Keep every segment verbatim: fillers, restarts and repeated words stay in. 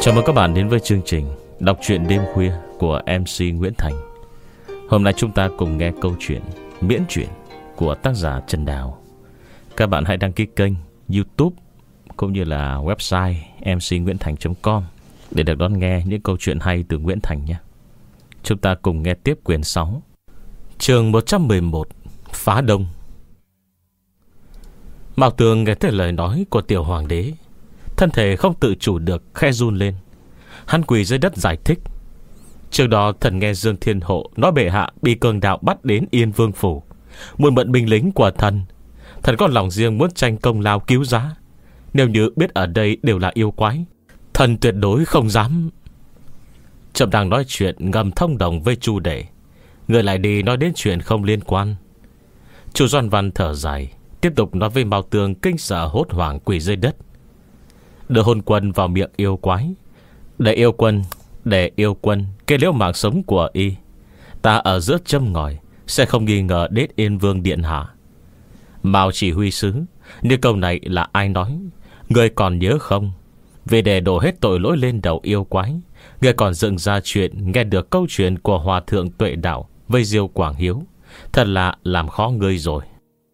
Chào mừng các bạn đến với chương trình đọc truyện đêm khuya của em xê Nguyễn Thành. Hôm nay chúng ta cùng nghe câu chuyện miễn truyện của tác giả Trần Đào. Các bạn hãy đăng ký kênh YouTube cũng như là website em xê nguyễn thành chấm com để được đón nghe những câu chuyện hay từ Nguyễn Thành nhé. Chúng ta cùng nghe tiếp quyển sáu, chương một trăm mười một, Phá Đông. Mao Tường nghe thấy lời nói của tiểu hoàng đế, thân thể không tự chủ được khẽ run lên. Hắn quỳ dưới đất giải thích: trước đó thần nghe Dương Thiên Hộ nói bệ hạ bị cường đạo bắt đến Yên Vương phủ, muốn mượn binh lính của thần. Thần có lòng riêng muốn tranh công lao cứu giá. Nếu như biết ở đây đều là yêu quái, thần tuyệt đối không dám. Trầm đang nói chuyện ngầm thông đồng với Chu Đệ, người lại đi nói đến chuyện không liên quan. Chu Doan Văn thở dài, tiếp tục nói với Mao Tường kinh sợ hốt hoảng quỳ dưới đất: đưa hồn quân vào miệng yêu quái, để yêu quân Để yêu quân kê liễu mạng sống của y. Ta ở giữa châm ngòi, sẽ không nghi ngờ đến Yên Vương điện hạ. Mao chỉ huy sứ, như câu này là ai nói, người còn nhớ không? Vì để đổ hết tội lỗi lên đầu yêu quái, người còn dựng ra chuyện nghe được câu chuyện của Hòa thượng Tuệ Đạo với Diêu Quảng Hiếu. Thật là làm khó ngươi rồi.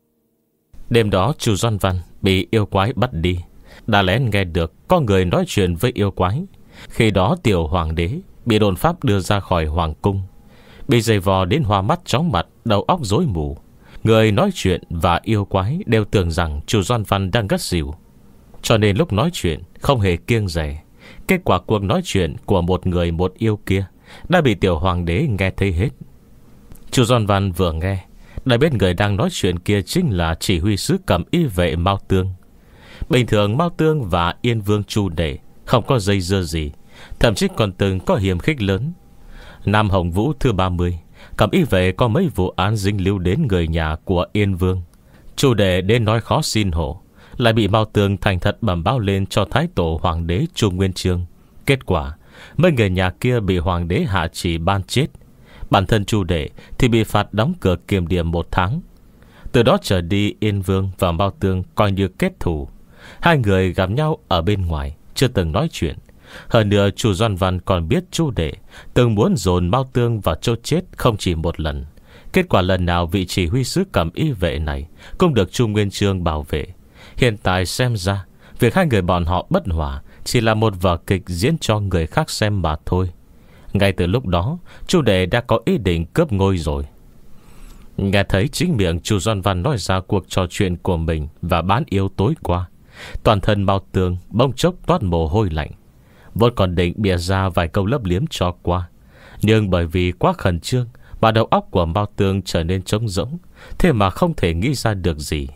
Đêm đó Chu Doan Văn bị yêu quái bắt đi, đã lén nghe được có người nói chuyện với yêu quái. Khi đó tiểu hoàng đế bị đồn pháp đưa ra khỏi hoàng cung, bị giày vò đến hoa mắt chóng mặt, đầu óc rối mù. Người nói chuyện và yêu quái đều tưởng rằng Chu Doan Văn đang ngất xỉu, cho nên lúc nói chuyện không hề kiêng dè. Kết quả cuộc nói chuyện của một người một yêu kia đã bị tiểu hoàng đế nghe thấy hết. Chu Doan Văn vừa nghe đã biết người đang nói chuyện kia chính là chỉ huy sứ Cẩm Y vệ Mao Tương. Bình thường Mao Tương và Yên Vương Chu Đệ không có dây dưa gì, thậm chí còn từng có hiềm khích lớn. Năm Hồng Vũ thứ ba mươi, Cẩm Y vệ có mấy vụ án dính líu đến người nhà của Yên Vương. Chu Đệ đến nói khó xin hộ, lại bị Mao Tương thành thật bẩm báo lên cho Thái Tổ Hoàng đế Chu Nguyên Chương. Kết quả mấy người nhà kia bị Hoàng đế hạ chỉ ban chết. Bản thân Chu Đệ thì bị phạt đóng cửa kiểm điểm một tháng. Từ đó trở đi, Yên Vương và Mao Tương coi như kết thù. Hai người gặp nhau ở bên ngoài, chưa từng nói chuyện. Hơn nữa Chu Doan Văn còn biết Chu Đệ từng muốn dồn Mao Tương vào chỗ chết không chỉ một lần. Kết quả lần nào vị chỉ huy sứ Cẩm Y vệ này cũng được Chu Nguyên Chương bảo vệ. Hiện tại xem ra việc hai người bọn họ bất hòa chỉ là một vở kịch diễn cho người khác xem mà thôi. Ngay từ lúc đó Chu Đệ đã có ý định cướp ngôi rồi. Nghe thấy chính miệng Chu Doan Văn nói ra cuộc trò chuyện của mình và bán yêu tối qua, toàn thân Mao Tương bỗng chốc toát mồ hôi lạnh. Vốn còn định bịa ra vài câu lấp liếm cho qua, nhưng bởi vì quá khẩn trương mà đầu óc của Mao Tương trở nên trống rỗng, thế mà không thể nghĩ ra được gì.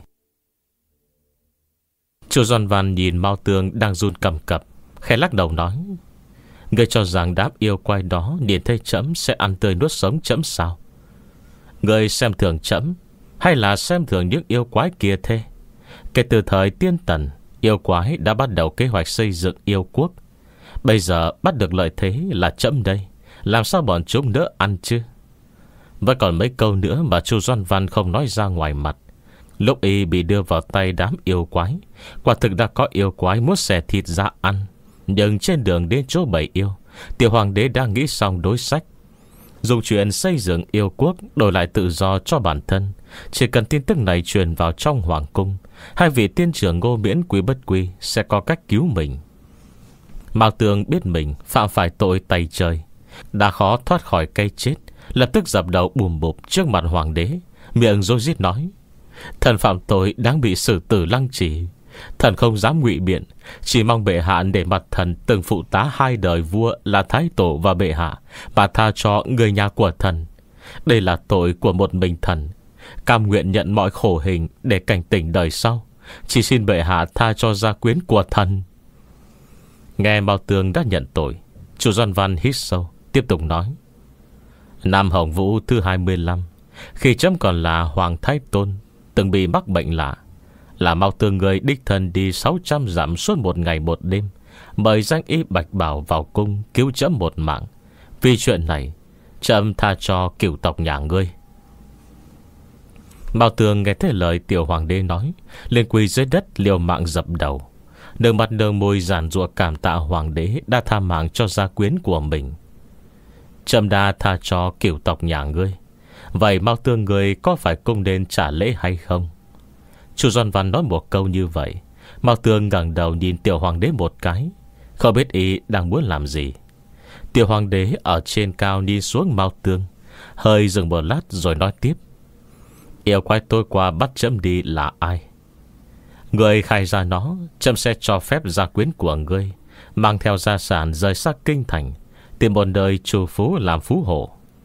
Chu Doan Văn nhìn Mao Tương đang run cầm cập, khẽ lắc đầu nói: người cho rằng đám yêu quái đó nhìn thấy trẫm sẽ ăn tươi nuốt sống trẫm sao? Người xem thường trẫm hay là xem thường những yêu quái kia thế? Kể từ thời Tiên Tần, yêu quái đã bắt đầu kế hoạch xây dựng yêu quốc. Bây giờ bắt được lợi thế là trẫm đây, làm sao bọn chúng đỡ ăn chứ? Vẫn còn mấy câu nữa mà Chu Doan Văn không nói ra ngoài mặt. Lúc y bị đưa vào tay đám yêu quái, quả thực đã có yêu quái muốn xẻ thịt ra ăn. Nhưng trên đường đến chỗ bầy yêu, tiểu hoàng đế đã nghĩ xong đối sách, dùng chuyện xây dựng yêu quốc đổi lại tự do cho bản thân. Chỉ cần tin tức này truyền vào trong hoàng cung, hai vị tiên trưởng Ngô Miễn Quý Bất Quy sẽ có cách cứu mình. Mao Tương biết mình phạm phải tội tày trời, đã khó thoát khỏi cây chết, lập tức dập đầu bùm bụp trước mặt hoàng đế, miệng rối rít nói: thần phạm tội đáng bị xử tử lăng trì. Thần không dám ngụy biện, chỉ mong bệ hạ để mặt thần từng phụ tá hai đời vua là Thái Tổ và bệ hạ, và tha cho người nhà của thần. Đây là tội của một mình thần, cam nguyện nhận mọi khổ hình để cảnh tỉnh đời sau. Chỉ xin bệ hạ tha cho gia quyến của thần. Nghe Mao Tương đã nhận tội, Chu Doan Văn hít sâu, tiếp tục nói: năm Hồng Vũ thứ hai mươi lăm, khi trẫm còn là Hoàng Thái Tôn, từng bị mắc bệnh lạ, là Mao Tương người đích thân đi sáu trăm dặm suốt một ngày một đêm, mời danh y Bạch Bảo vào cung cứu trẫm một mạng. Vì chuyện này, trẫm tha cho cửu tộc nhà ngươi. Mao Tương nghe thấy lời tiểu hoàng đế nói, liền quỳ dưới đất liều mạng dập đầu. Nở mặt nở môi giản giụa cảm tạ hoàng đế đã tha mạng cho gia quyến của mình. Trẫm đã tha cho cửu tộc nhà ngươi, vậy Mao Tương người có phải cung nên trả lễ hay không? Chu Doan Văn nói một câu như vậy. Mao Tương ngẩng đầu nhìn tiểu hoàng đế một cái, không biết ý đang muốn làm gì. Tiểu hoàng đế ở trên cao nhìn xuống Mao Tương, hơi dừng một lát rồi nói tiếp: Yêu quái tôi qua bắt trẫm đi là ai? Người khai ra nó, trẫm sẽ cho phép gia quyến của ngươi mang theo gia sản rời xa kinh thành, tìm một đời trù phú làm phú hộ.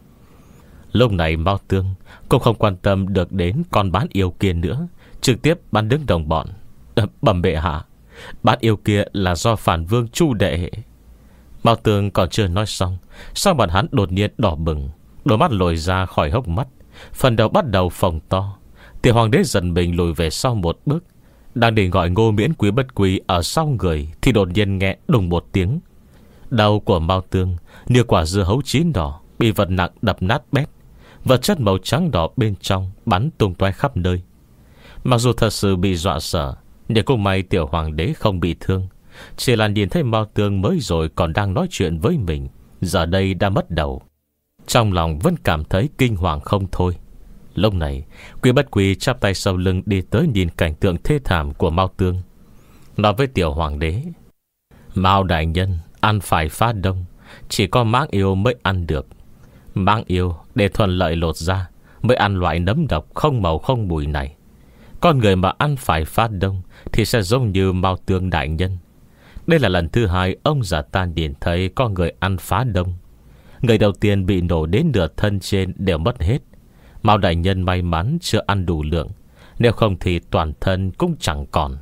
Lúc này Mao Tương cũng không quan tâm được đến con bán yêu kia nữa, trực tiếp bắn đứng đồng bọn. Bẩm bệ hạ, bán yêu kia là do phản vương Chu đệ. Mao Tương còn chưa nói xong, sao bọn hắn đột nhiên đỏ bừng, đôi mắt lồi ra khỏi hốc mắt, phần đầu bắt đầu phồng to. Tiểu hoàng đế giận mình lùi về sau một bước, đang định gọi Ngô Miễn Quý Bất Quý ở sau người, thì đột nhiên nghe đùng một tiếng. Đầu của Mao Tương như quả dưa hấu chín đỏ, bị vật nặng đập nát bét. Vật chất màu trắng đỏ bên trong bắn tung tóe khắp nơi. Mặc dù thật sự bị dọa sợ, nhưng cũng may tiểu hoàng đế không bị thương. Chỉ là nhìn thấy Mao Tương mới rồi còn đang nói chuyện với mình, giờ đây đã mất đầu. Trong lòng vẫn cảm thấy kinh hoàng không thôi. Lúc này Quý Bất Quý chắp tay sau lưng đi tới nhìn cảnh tượng thê thảm của Mao Tương, nói với tiểu hoàng đế: Mao đại nhân, ăn phải phá đông, chỉ có mãng yêu mới ăn được. Mãng yêu để thuận lợi lột ra mới ăn loại nấm độc không màu không mùi này. Con người mà ăn phải phá đông thì sẽ giống như Mao Tương đại nhân. Đây là lần thứ hai ông già ta nhìn thấy có người ăn phá đông. Người đầu tiên bị nổ đến nửa thân trên đều mất hết. Mao đại nhân may mắn chưa ăn đủ lượng, nếu không thì toàn thân cũng chẳng còn.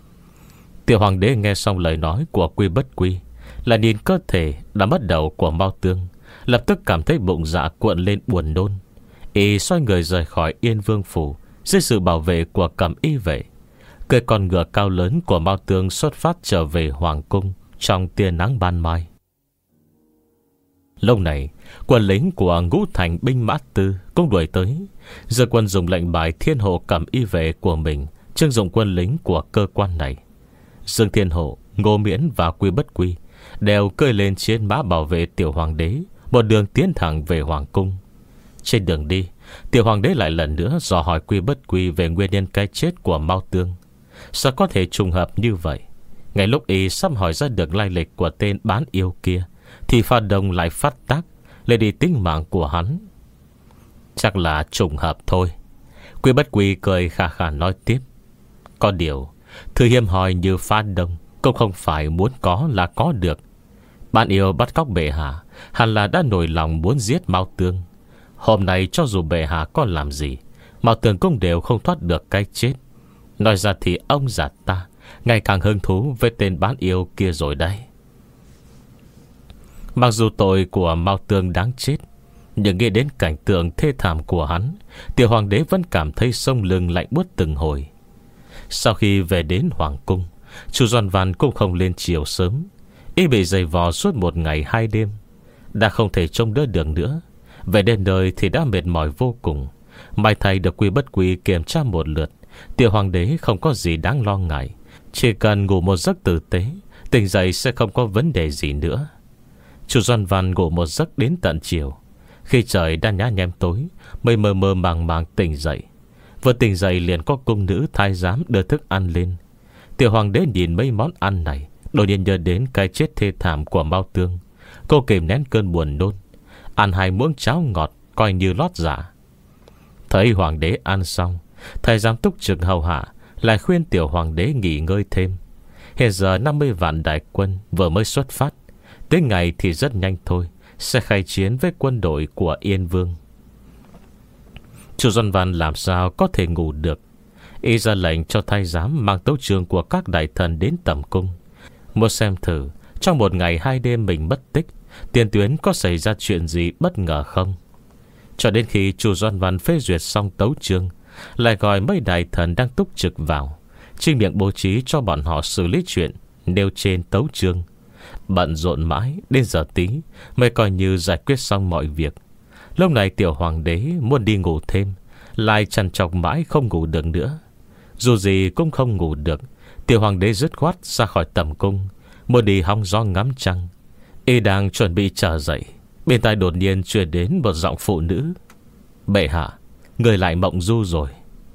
Tiểu hoàng đế nghe xong lời nói của Quý Bất Quý, là nhìn cơ thể đã mất đầu của Mao Tương, lập tức cảm thấy bụng dạ cuộn lên buồn nôn. Y xoay người rời khỏi Yên Vương phủ dưới sự bảo vệ của Cẩm Y vệ. Cây con ngựa cao lớn của Mao Tương xuất phát trở về hoàng cung trong tia nắng ban mai. Lúc này quân lính của Ngũ Thành binh mã tư cũng đuổi tới. Giờ quân dùng lệnh bài Thiên Hộ Cẩm Y vệ của mình trưng dụng quân lính của cơ quan này. Dương Thiên Hộ, Ngô Miễn và Quý Bất Quý đều cơi lên chiến mã bảo vệ tiểu hoàng đế, một đường tiến thẳng về hoàng cung. Trên đường đi, tiểu hoàng đế lại lần nữa dò hỏi Quý Bất Quý về nguyên nhân cái chết của Mao Tương. Sao có thể trùng hợp như vậy? Ngay lúc y sắp hỏi ra được lai lịch của tên bán yêu kia, thì pha đông lại phát tác, lấy đi tính mạng của hắn. Chắc là trùng hợp thôi. Quý Bất Quý cười khà khà nói tiếp: Có điều thứ hiếm hoi như pha đông cũng không phải muốn có là có được. Bạn yêu bắt cóc bệ hạ hẳn là đã nổi lòng muốn giết Mao Tương. Hôm nay cho dù bệ hạ có làm gì, Mao Tương cũng đều không thoát được cái chết. Nói ra thì ông già ta ngày càng hứng thú với tên bán yêu kia rồi đây. Mặc dù tội của Mao Tương đáng chết, nhưng nghĩ đến cảnh tượng thê thảm của hắn, tiểu hoàng đế vẫn cảm thấy sống lưng lạnh buốt từng hồi. Sau khi về đến hoàng cung, Chu Doan Văn cũng không lên chiều sớm. Y bị dày vò suốt một ngày hai đêm, đã không thể trông đỡ được nữa. Về đến nơi thì đã mệt mỏi vô cùng. May thay được Quý Bất Quý kiểm tra một lượt, tiểu hoàng đế không có gì đáng lo ngại. Chỉ cần ngủ một giấc tử tế, tỉnh dậy sẽ không có vấn đề gì nữa. Chu Doan Văn ngủ một giấc đến tận chiều. Khi trời đã nhá nhem tối mới mơ mơ màng màng tỉnh dậy. Vừa tỉnh dậy liền có cung nữ thái giám đưa thức ăn lên. Tiểu hoàng đế nhìn mấy món ăn này, đột nhiên nhớ đến cái chết thê thảm của Mao Tương. Cô kìm nén cơn buồn nôn, ăn hai muỗng cháo ngọt coi như lót dạ. Thấy hoàng đế ăn xong, thái giám túc trực hầu hạ lại khuyên tiểu hoàng đế nghỉ ngơi thêm. Hiện giờ năm mươi vạn đại quân vừa mới xuất phát, tới ngày thì rất nhanh thôi sẽ khai chiến với quân đội của Yên Vương. Chu Doan Văn làm sao có thể ngủ được. Y ra lệnh cho thái giám mang tấu chương của các đại thần đến tẩm cung, muốn xem thử trong một ngày hai đêm mình mất tích, tiền tuyến có xảy ra chuyện gì bất ngờ không. Cho đến khi Chu Doan Văn phê duyệt xong tấu chương, lại gọi mấy đại thần đang túc trực vào, chính miệng bố trí cho bọn họ xử lý chuyện nêu trên tấu chương. Bận rộn mãi đến giờ tí mới coi như giải quyết xong mọi việc. Lúc này tiểu hoàng đế muốn đi ngủ thêm, lại trằn trọc mãi không ngủ được nữa. Dù gì cũng không ngủ được, Tiểu hoàng đế dứt khoát ra khỏi tầm cung, muốn đi hóng gió ngắm trăng. Y đang chuẩn bị trở dậy, bên tai đột nhiên truyền đến một giọng phụ nữ: "Bệ hạ, người lại mộng du rồi."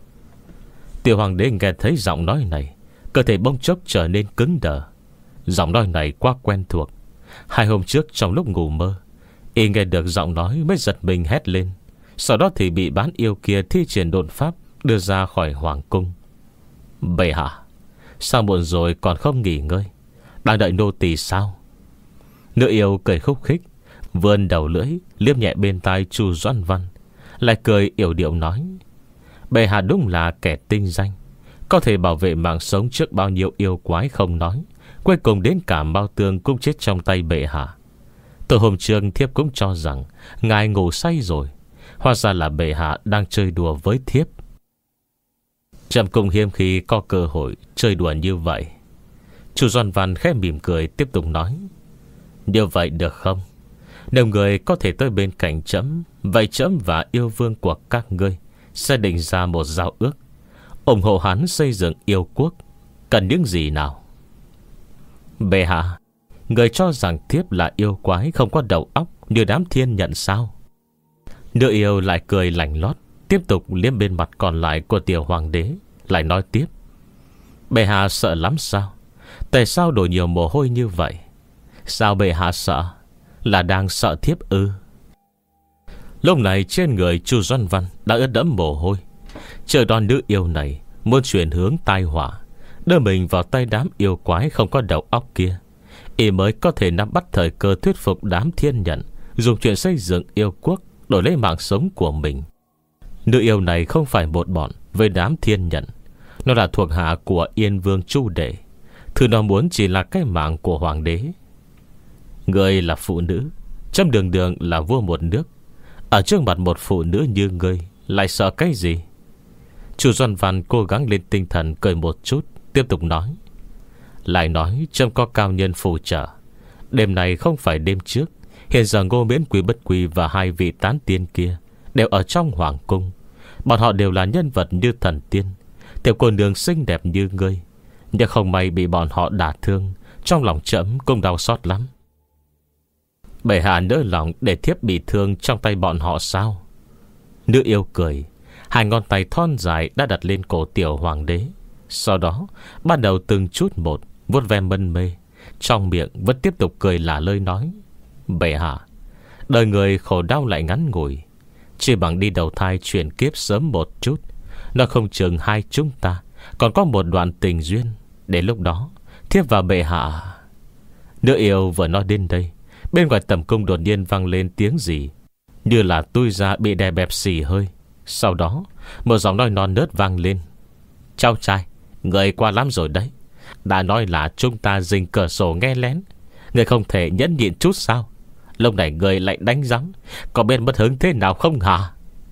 Tiểu hoàng đế nghe thấy giọng nói này, cơ thể bỗng chốc trở nên cứng đờ. Giọng nói này quá quen thuộc. Hai hôm trước trong lúc ngủ mơ, Y nghe được giọng nói mới giật mình hét lên. Sau đó thì bị bán yêu kia thi triển độn pháp đưa ra khỏi hoàng cung. "Bệ hạ, sao muộn rồi còn không nghỉ ngơi? Đang đợi nô tỳ sao?" Nữ yêu cười khúc khích, vươn đầu lưỡi liếm nhẹ bên tai Chu Doãn Văn, lại cười yểu điệu nói: "Bệ hạ đúng là kẻ tinh danh, có thể bảo vệ mạng sống trước bao nhiêu yêu quái không nói, cuối cùng đến cả Mao Tương cũng chết trong tay bệ hạ. Từ hôm trước thiếp cũng cho rằng ngài ngủ say rồi, hóa ra là bệ hạ đang chơi đùa với thiếp." Trầm cùng hiếm khi có cơ hội chơi đùa như vậy. Chu Doãn Văn khẽ mỉm cười tiếp tục nói: "Như vậy được không? Nếu người có thể tới bên cạnh trẫm, vậy trẫm và yêu vương của các ngươi sẽ định ra một giao ước, ủng hộ hắn xây dựng yêu quốc. Cần những gì nào?" "Bệ hạ, người cho rằng thiếp là yêu quái không có đầu óc như đám thiên nhận sao?" Nữ yêu lại cười lạnh lót, tiếp tục liếm bên mặt còn lại của tiểu hoàng đế, lại nói tiếp: "Bệ hạ sợ lắm sao? Tại sao đổ nhiều mồ hôi như vậy? Sao bệ hạ sợ? Là đang sợ thiếp ư?" Lúc này trên người Chu Doãn Văn đã ướt đẫm mồ hôi. Chờ đòn nữ yêu này muốn chuyển hướng tai họa, đưa mình vào tay đám yêu quái không có đầu óc kia, Y mới có thể nắm bắt thời cơ thuyết phục đám thiên nhận dùng chuyện xây dựng yêu quốc đổi lấy mạng sống của mình. Nữ yêu này không phải một bọn với đám thiên nhận. Nó là thuộc hạ của Yên Vương Chu Đệ. Thứ nó muốn chỉ là cái mạng của hoàng đế. Ngươi là phụ nữ, chấm đường đường là vua một nước, ở trước mặt một phụ nữ như ngươi lại sợ cái gì? Chu Doãn Văn cố gắng lên tinh thần cười một chút, tiếp tục nói: "Lại nói chấm có cao nhân phù trợ. Đêm này không phải đêm trước. Hiện giờ Ngô Miễn Quý Bất Quý và hai vị tán tiên kia đều ở trong hoàng cung. Bọn họ đều là nhân vật như thần tiên. Tiểu cô nương xinh đẹp như ngươi, nhưng không may bị bọn họ đả thương, trong lòng trẫm cũng đau xót lắm." "Bệ hạ nỡ lòng để thiếp bị thương trong tay bọn họ sao?" Nữ yêu cười, hai ngón tay thon dài đã đặt lên cổ tiểu hoàng đế. Sau đó bắt đầu từng chút một vuốt ve mân mê, trong miệng vẫn tiếp tục cười lả lơi nói: "Bệ hạ, đời người khổ đau lại ngắn ngủi, chỉ bằng đi đầu thai chuyển kiếp sớm một chút, nó không chừng hai chúng ta còn có một đoạn tình duyên. Đến lúc đó thiếp và bệ hạ..." Nữ yêu vừa nói đến đây, bên ngoài tầm cung đột nhiên vang lên tiếng gì như là tui ra bị đè bẹp xì hơi. Sau đó một giọng nói non nớt vang lên: "Cháu trai, người qua lắm rồi đấy. Đã nói là chúng ta dình cửa sổ nghe lén, người không thể nhẫn nhịn chút sao? Lúc này người lại đánh giấm, có bên bất hứng thế nào không hả?"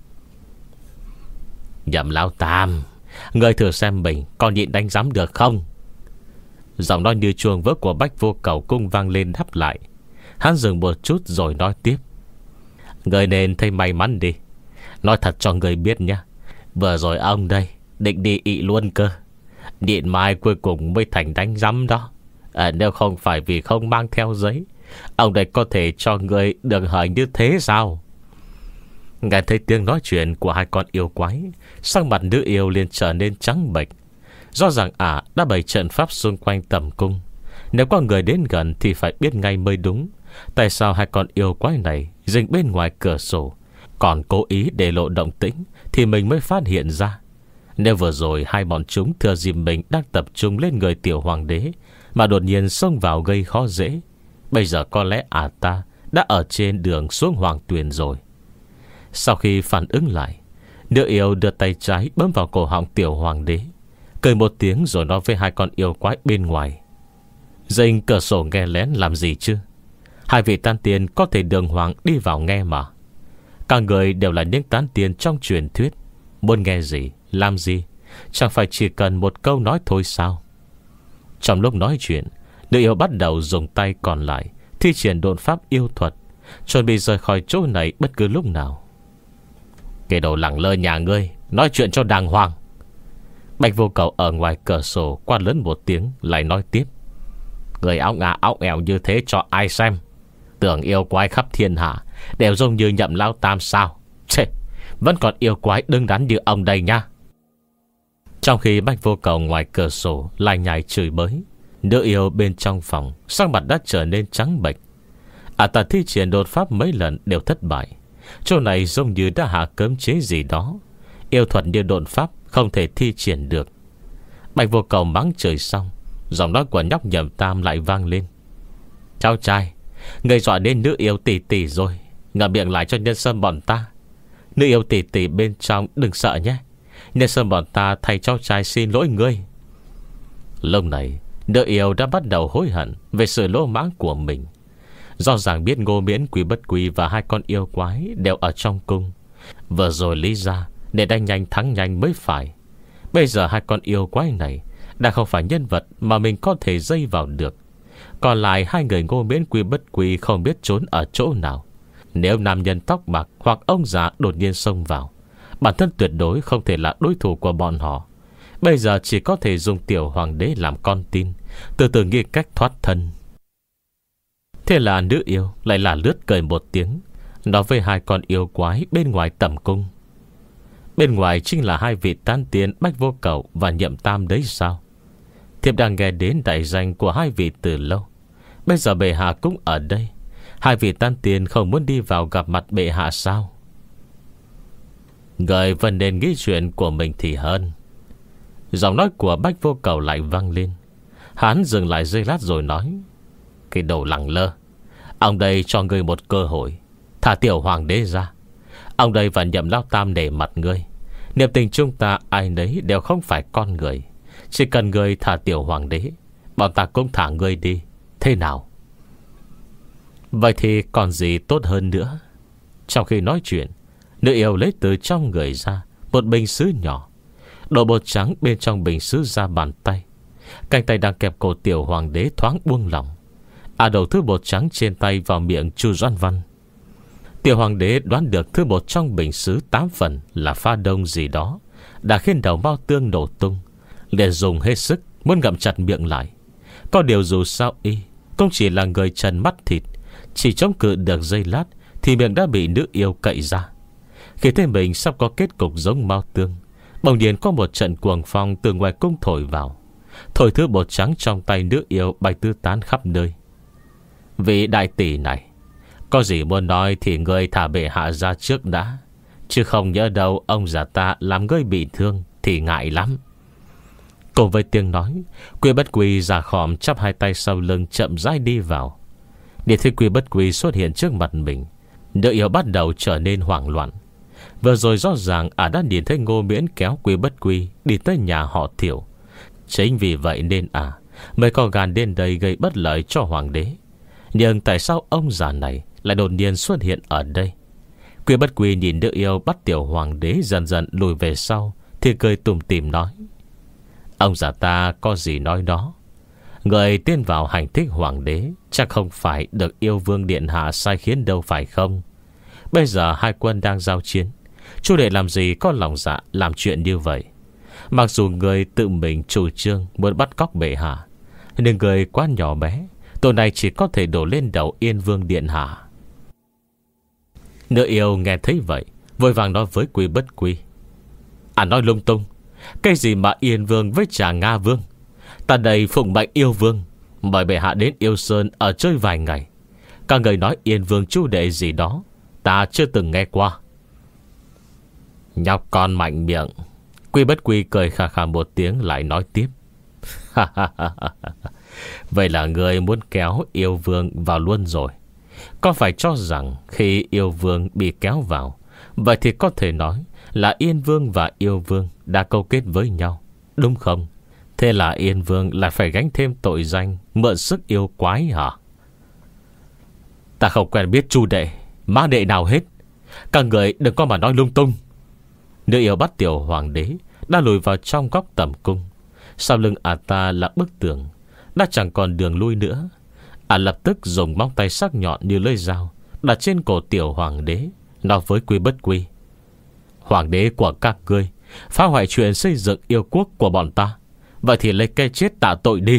"Nhậm lão tam, người thử xem mình còn nhịn đánh giấm được không?" Giọng nói như chuông vỡ của Bách Vô Cầu Cung vang lên đáp lại. Hắn dừng một chút rồi nói tiếp: "Người nên thấy may mắn đi. Nói thật cho người biết nhá, vừa rồi ông đây định đi ị luôn cơ, nhịn mai cuối cùng mới thành đánh giấm đó. à, Nếu không phải vì không mang theo giấy, ông đây có thể cho người được hời như thế sao?" Nghe thấy tiếng nói chuyện của hai con yêu quái, sắc mặt nữ yêu liền trở nên trắng bệch. Rõ ràng ả à, đã bày trận pháp xung quanh tầm cung. Nếu có người đến gần thì phải biết ngay mới đúng. Tại sao hai con yêu quái này dình bên ngoài cửa sổ, còn cố ý để lộ động tĩnh thì mình mới phát hiện ra. Nếu vừa rồi hai bọn chúng thừa dịp mình đang tập trung lên người tiểu hoàng đế mà đột nhiên xông vào gây khó dễ, bây giờ có lẽ ả à ta đã ở trên đường xuống hoàng tuyền rồi. Sau khi phản ứng lại, nữ yêu đưa tay trái bấm vào cổ họng tiểu hoàng đế, cười một tiếng rồi nói với hai con yêu quái bên ngoài: "Dình cửa sổ nghe lén làm gì chứ? Hai vị tán tiên có thể đường hoàng đi vào nghe mà. Các người đều là những tán tiên trong truyền thuyết, muốn nghe gì, làm gì, chẳng phải chỉ cần một câu nói thôi sao?" Trong lúc nói chuyện, nữ yêu bắt đầu dùng tay còn lại thi triển độn pháp yêu thuật, chuẩn bị rời khỏi chỗ này bất cứ lúc nào. "Cái đồ lẳng lơ nhà ngươi, nói chuyện cho đàng hoàng." Bạch Vô Cầu ở ngoài cửa sổ quát lớn một tiếng, lại nói tiếp: Người áo ngà áo ẻo như thế cho ai xem? Tưởng yêu quái khắp thiên hạ đều giống như Nhậm Lão Tam sao? Chê, vẫn còn yêu quái đứng đắn như ông đây nha. Trong khi Bạch Vô Cầu ngoài cửa sổ lại nhảy chửi bới, nữ yêu bên trong phòng sắc mặt đã trở nên trắng bệch. À ta thi triển đột pháp mấy lần đều thất bại. Chỗ này giống như đã hạ cấm chế gì đó. Yêu thuật như đột pháp không thể thi triển được. Bạch Vô Cầu mắng trời xong, giọng nói của nhóc Nhậm Tam lại vang lên: Cháu trai, người dọa đến nữ yêu tỷ tỷ rồi, ngậm miệng lại cho nhân sâm bọn ta. Nữ yêu tỷ tỷ bên trong đừng sợ nhé, nhân sâm bọn ta thay cháu trai xin lỗi ngươi. Lúc này nữ yêu đã bắt đầu hối hận về sự lỗ mãng của mình. Do ràng biết Ngô Miễn, Quý Bất Quy và hai con yêu quái đều ở trong cung. Vừa rồi lý ra để đánh nhanh thắng nhanh mới phải. Bây giờ hai con yêu quái này đã không phải nhân vật mà mình có thể dây vào được. Còn lại hai người Ngô Miễn, Quý Bất Quy không biết trốn ở chỗ nào. Nếu nam nhân tóc bạc hoặc ông già đột nhiên xông vào, bản thân tuyệt đối không thể là đối thủ của bọn họ. Bây giờ chỉ có thể dùng tiểu hoàng đế làm con tin, từ từ nghĩ cách thoát thân. Thế là nữ yêu lại là lướt cười một tiếng, nói với hai con yêu quái bên ngoài tẩm cung: Bên ngoài chính là hai vị tán tiên Bạch Vô Cầu và Nhậm Tam đấy sao? Thiếp đang nghe đến đại danh của hai vị từ lâu. Bây giờ bệ hạ cũng ở đây, hai vị tán tiên không muốn đi vào gặp mặt bệ hạ sao? Người vẫn nên nghĩ chuyện của mình thì hơn. Giọng nói của Bạch Vô Cầu lại vang lên. Hắn dừng lại giây lát rồi nói: Cái đầu lẳng lơ, ông đây cho ngươi một cơ hội, thả tiểu hoàng đế ra. Ông đây và Nhậm Lão Tam để mặt ngươi. Niệm tình chúng ta ai nấy đều không phải con người. Chỉ cần ngươi thả tiểu hoàng đế, bọn ta cũng thả ngươi đi. Thế nào? Vậy thì còn gì tốt hơn nữa. Trong khi nói chuyện, nữ yêu lấy từ trong người ra một bình sứ nhỏ, đổ bột trắng bên trong bình sứ ra bàn tay. Cánh tay đang kẹp cổ tiểu hoàng đế thoáng buông lỏng. À đầu thứ bột trắng trên tay vào miệng Chu Doãn Văn. Tiểu hoàng đế đoán được thứ bột trong bình sứ tám phần là pha đông gì đó, đã khiến đầu Mao Tương nổ tung. Liền dùng hết sức muốn ngậm chặt miệng lại. Có điều dù sao y cũng chỉ là người trần mắt thịt, chỉ chống cự được giây lát thì miệng đã bị nữ yêu cậy ra. Khi thấy mình sắp có kết cục giống Mao Tương, bỗng nhiên có một trận cuồng phong từ ngoài cung thổi vào, thổi thứ bột trắng trong tay nữ yêu bay tứ tán khắp nơi. Vị đại tỷ này, có gì muốn nói thì ngươi thả bệ hạ ra trước đã, chứ không nhớ đâu ông già ta làm ngươi bị thương thì ngại lắm. Cùng với tiếng nói, Quý Bất Quy già khòm chắp hai tay sau lưng chậm rãi đi vào. Để thấy Quý Bất Quy xuất hiện trước mặt mình, nữ yêu bắt đầu trở nên hoảng loạn. Vừa rồi rõ ràng ả đã nhìn thấy Ngô Miễn kéo Quý Bất Quy đi tới nhà họ Thiểu. Chính vì vậy nên ả mới có gan đến đây gây bất lợi cho hoàng đế. Nhưng tại sao ông già này lại đột nhiên xuất hiện ở đây? Quý Bất Quy nhìn nữ yêu bắt tiểu hoàng đế dần dần lùi về sau thì cười tủm tỉm nói: Ông già ta có gì nói đó. Người tiến vào hành thích hoàng đế chắc không phải được yêu vương điện hạ sai khiến đâu phải không? Bây giờ hai quân đang giao chiến, chú để làm gì có lòng dạ làm chuyện như vậy. Mặc dù người tự mình chủ trương muốn bắt cóc bệ hạ, nhưng người quá nhỏ bé, tội này chỉ có thể đổ lên đầu Yên vương điện hạ. Nữ yêu nghe thấy vậy vội vàng nói với Quý Bất Quy: À nói lung tung. Cái gì mà Yên vương với Trà Nga vương? Ta đây phụng mệnh yêu vương mời bệ hạ đến Yêu Sơn ở chơi vài ngày. Các người nói Yên vương chu đệ gì đó ta chưa từng nghe qua. Nhóc con mạnh miệng. Quý Bất Quy cười khà khà một tiếng lại nói tiếp: Vậy là người muốn kéo yêu vương vào luôn rồi. Có phải cho rằng khi yêu vương bị kéo vào, vậy thì có thể nói là Yên vương và yêu vương đã câu kết với nhau, đúng không? Thế là Yên vương lại phải gánh thêm tội danh mượn sức yêu quái hả? Ta không quen biết chu đệ, má đệ nào hết. Các người đừng có mà nói lung tung. Nữ yêu bắt tiểu hoàng đế đã lùi vào trong góc tầm cung. Sau lưng ả ta là bức tường, đã chẳng còn đường lui nữa. Ả lập tức dùng móng tay sắc nhọn như lưỡi dao đặt trên cổ tiểu hoàng đế, nói với Quý Bất Quy: Hoàng đế của các ngươi phá hoại chuyện xây dựng yêu quốc của bọn ta, vậy thì lấy cái chết tạ tội đi.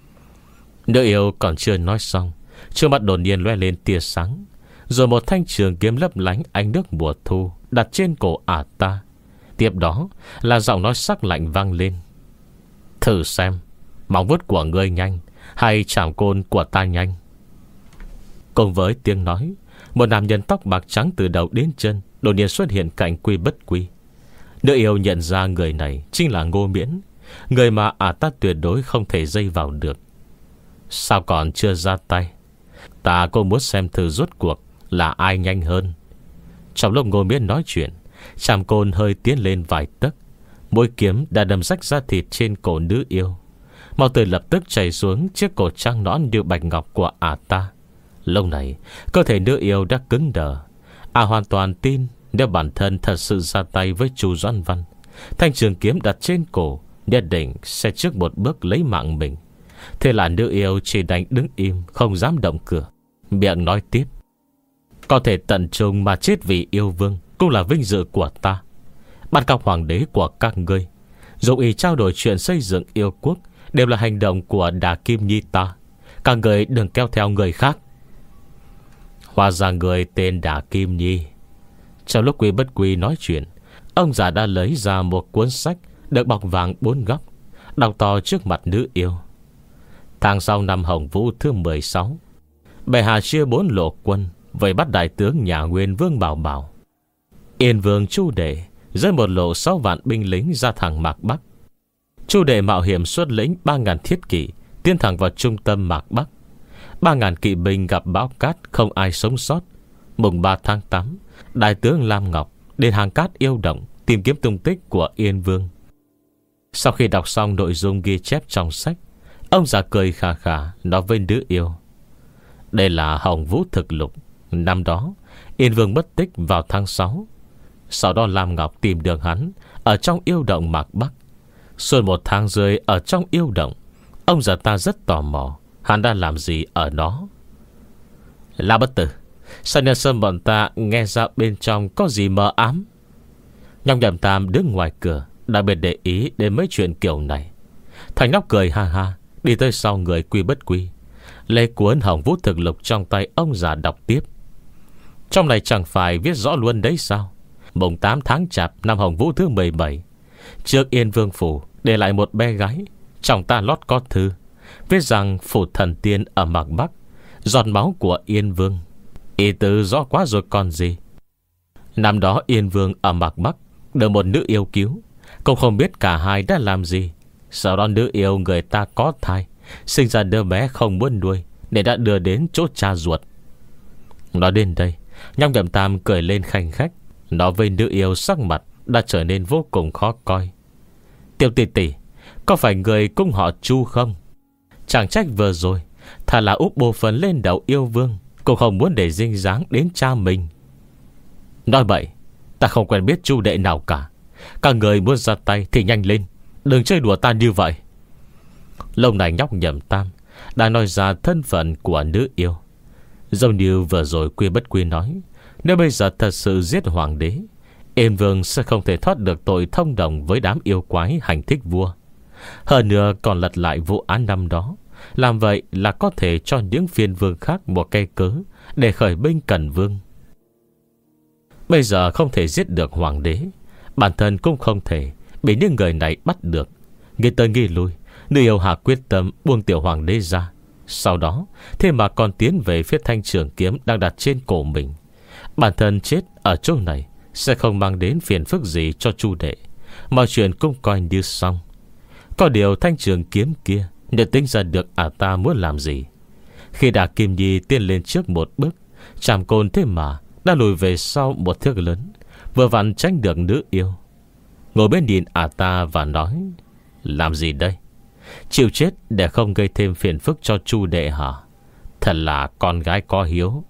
Nữ yêu còn chưa nói xong, trước mắt đột nhiên loe lên tia sáng, rồi một thanh trường kiếm lấp lánh ánh nước mùa thu đặt trên cổ ả ta. Tiếp đó là giọng nói sắc lạnh vang lên: thử xem, móng vuốt của ngươi nhanh hay chảm côn của ta nhanh. Cùng với tiếng nói, một nam nhân tóc bạc trắng từ đầu đến chân đột nhiên xuất hiện cạnh Quy Bất Quy. Nữ yêu nhận ra người này chính là Ngô Miễn, người mà ả ta tuyệt đối không thể dây vào được. Sao còn chưa ra tay? Ta cũng muốn xem thử rốt cuộc là ai nhanh hơn. Trong lúc Ngô Miễn nói chuyện, chảm côn hơi tiến lên vài tấc, mũi kiếm đã đâm rách da thịt trên cổ nữ yêu. Máu tươi lập tức chảy xuống chiếc cổ trắng nõn như bạch ngọc của ả ta. Lúc này cơ thể nữ yêu đã cứng đờ. Ả hoàn toàn tin nếu bản thân thật sự ra tay với Chu Doãn Văn, thanh trường kiếm đặt trên cổ nhất định sẽ trước một bước lấy mạng mình. Thế là nữ yêu chỉ đành đứng im, không dám động cửa, miệng nói tiếp: có thể tận trung mà chết vì yêu vương cũng là vinh dự của ta. Bắt cóc hoàng đế của các ngươi, dùng ý trao đổi chuyện xây dựng yêu quốc, đều là hành động của Đà Kim Nhi ta. Các người đừng kéo theo người khác. Hóa ra người tên Đà Kim Nhi. Trong lúc Quy Bất Quy nói chuyện, ông già đã lấy ra một cuốn sách được bọc vàng bốn góc, đọc to trước mặt nữ yêu: tháng sau năm Hồng Vũ thứ mười sáu, bệ hạ chia bốn lộ quân vây bắt đại tướng nhà Nguyên Vương Bảo Bảo. Yên Vương Chu Đệ dẫn một lộ sáu vạn binh lính ra thẳng Mạc Bắc. Chu Đệ mạo hiểm xuất lĩnh ba ngàn thiết kỵ tiến thẳng vào trung tâm Mạc Bắc. Ba ngàn kỵ binh gặp bão cát, không ai sống sót. Mùng ba tháng tám, đại tướng Lam Ngọc đến hang cát yêu động tìm kiếm tung tích của Yên Vương. Sau khi đọc xong nội dung ghi chép trong sách, ông già cười khà khà nói với nữ yêu: đây là Hồng Vũ thực lục. Năm đó Yên Vương mất tích vào tháng sáu. Sau đó Lam Ngọc tìm được hắn ở trong yêu động Mạc Bắc. Suốt một tháng rưỡi ở trong yêu động, ông già ta rất tò mò hắn đã làm gì ở đó. La Bất Tử, sao nhân sâm bọn ta nghe ra bên trong có gì mờ ám? Nhong Nhậm Tam đứng ngoài cửa, đặc biệt để ý đến mấy chuyện kiểu này. Thành Ngọc cười ha ha, đi tới sau người Quy Bất Quy, lấy cuốn Hồng Vũ thực lục trong tay ông già đọc tiếp. Trong này chẳng phải viết rõ luôn đấy sao? Mùng tám tháng Chạp năm Hồng Vũ thứ mười bảy, trước Yên Vương phủ để lại một bé gái, trong ta lót có thư viết rằng phủ thần tiên ở Mạc Bắc giọt máu của Yên Vương. Ý tứ rõ quá rồi còn gì. Năm đó Yên Vương ở Mạc Bắc được một nữ yêu cứu, cũng không biết cả hai đã làm gì. Sau đó nữ yêu người ta có thai, sinh ra đứa bé không muốn nuôi, nên đã đưa đến chỗ cha ruột. Nói đến đây, Nhong Nhậm Tam cười lên khanh khách, nói với nữ yêu sắc mặt đã trở nên vô cùng khó coi: Tiểu tỷ tỷ, có phải người cũng họ Chu không? Chẳng trách vừa rồi thà là úp bồ phấn lên đầu yêu vương, cũng không muốn để dinh dáng đến cha mình. Nói bậy, ta không quen biết Chu đệ nào cả. Các người muốn ra tay thì nhanh lên, đừng chơi đùa ta như vậy. Lâu này Nhóc Nhậm Tam đã nói ra thân phận của nữ yêu. Giống như vừa rồi Quy Bất Quy nói, nếu bây giờ thật sự giết hoàng đế, Yên Vương sẽ không thể thoát được tội thông đồng với đám yêu quái hành thích vua. Hơn nữa còn lật lại vụ án năm đó. Làm vậy là có thể cho những phiên vương khác một cây cớ để khởi binh cẩn vương. Bây giờ không thể giết được hoàng đế, bản thân cũng không thể bị những người này bắt được. Nghĩ tới nghĩ lui, nữ yêu hạ quyết tâm buông tiểu hoàng đế ra. Sau đó thế mà còn tiến về phía thanh trường kiếm đang đặt trên cổ mình. Bản thân chết ở chỗ này sẽ không mang đến phiền phức gì cho Chu đệ. Mọi chuyện cũng coi như xong. Có điều thanh trường kiếm kia nhận tính ra được ả ta muốn làm gì. Khi Đà Kim Nhi tiến lên trước một bước, chạm côn thế mà đã lùi về sau một thước lớn, vừa vặn tránh được nữ yêu. Ngồi bên nhìn ả ta và nói: làm gì đây? Chịu chết để không gây thêm phiền phức cho Chu đệ hả? Thật là con gái có hiếu.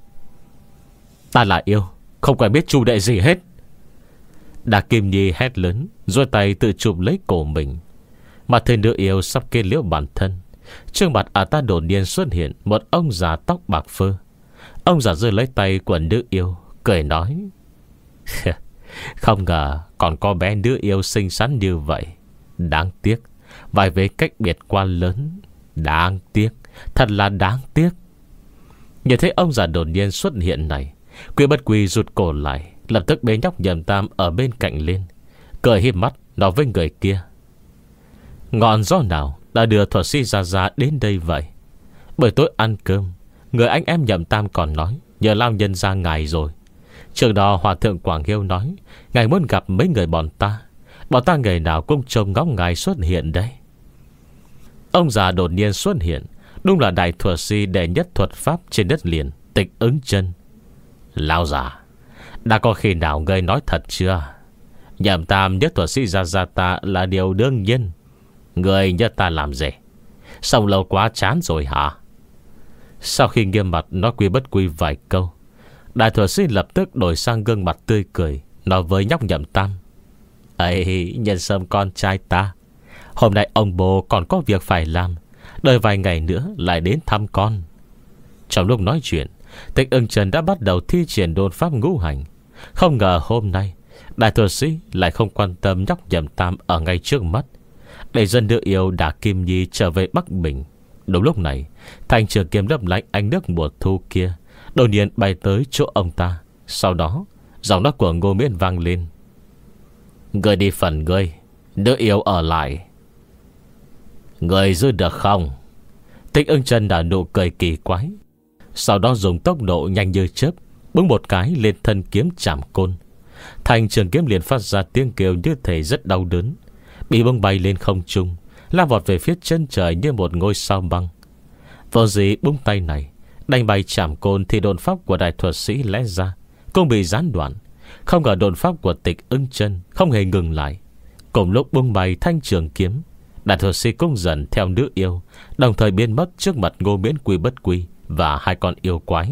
Ta là yêu, không quen biết Chu đệ gì hết. Đà Kim Nhi hét lớn, giơ tay tự chụp lấy cổ mình. Mà thấy nữ yêu sắp kết liễu bản thân, trước mặt ả ta đột nhiên xuất hiện một ông già tóc bạc phơ. Ông già giơ lấy tay của nữ yêu, cười nói: Không ngờ còn có bé nữ yêu xinh xắn như vậy. Đáng tiếc, vài vế cách biệt quá lớn. Đáng tiếc, thật là đáng tiếc. Nhìn thấy ông già đột nhiên xuất hiện này, Quý Bất Quy rụt cổ lại, lập tức bế nhóc Nhậm Tam ở bên cạnh lên, cười híp mắt nói với người kia: ngọn gió nào đã đưa thuật sĩ Gia Gia đến đây vậy? Buổi tối ăn cơm, người anh em Nhậm Tam còn nói nhờ lao nhân ra ngài rồi. Trước đó Hòa thượng Quảng Hiêu nói ngài muốn gặp mấy người bọn ta. Bọn ta ngày nào cũng trông ngóng ngài xuất hiện đấy. Ông già đột nhiên xuất hiện, đúng là đại thuật sĩ đệ nhất thuật pháp trên đất liền, Tịch Ứng Chân. Lão già, đã có khi nào ngươi nói thật chưa? Nhậm Tam nhất thuật sĩ Gia Gia ta là điều đương nhiên. Ngươi nhất ta làm gì? Sống lâu quá chán rồi hả? Sau khi nghiêm mặt nói Quý Bất Quy vài câu, đại thuật sĩ lập tức đổi sang gương mặt tươi cười, nói với nhóc Nhậm Tam: ấy, nhân sâm con trai ta, hôm nay ông bố còn có việc phải làm, đợi vài ngày nữa lại đến thăm con. Trong lúc nói chuyện, Tịch Ưng Chân đã bắt đầu thi triển đồn pháp ngũ hành. Không ngờ hôm nay đại thuật sĩ lại không quan tâm nhóc Nhậm Tam ở ngay trước mắt, để dân nữ yêu Đả Kim Nhi trở về Bắc Bình. Đúng lúc này, thanh trường kiếm lấp lánh ánh nước mùa thu kia đột nhiên bay tới chỗ ông ta. Sau đó giọng nói của Ngô Miễn vang lên: ngươi đi phần ngươi, nữ yêu ở lại. Ngươi giữ được không? Tịch Ưng Chân đã nụ cười kỳ quái, sau đó dùng tốc độ nhanh như chớp búng một cái lên thân kiếm chạm côn. Thanh trường kiếm liền phát ra tiếng kêu như thể rất đau đớn, bị bông bay lên không trung, lao vọt về phía chân trời như một ngôi sao băng. Vô dĩ búng tay này đánh bay chạm côn thì đồn pháp của đại thuật sĩ lẽ ra cũng bị gián đoạn. Không ngờ đồn pháp của Tịch Ưng Chân không hề ngừng lại. Cùng lúc bung bay thanh trường kiếm, đại thuật sĩ cũng dần theo nữ yêu, đồng thời biến mất trước mặt Ngô Miễn, Quý Bất Quy và hai con yêu quái.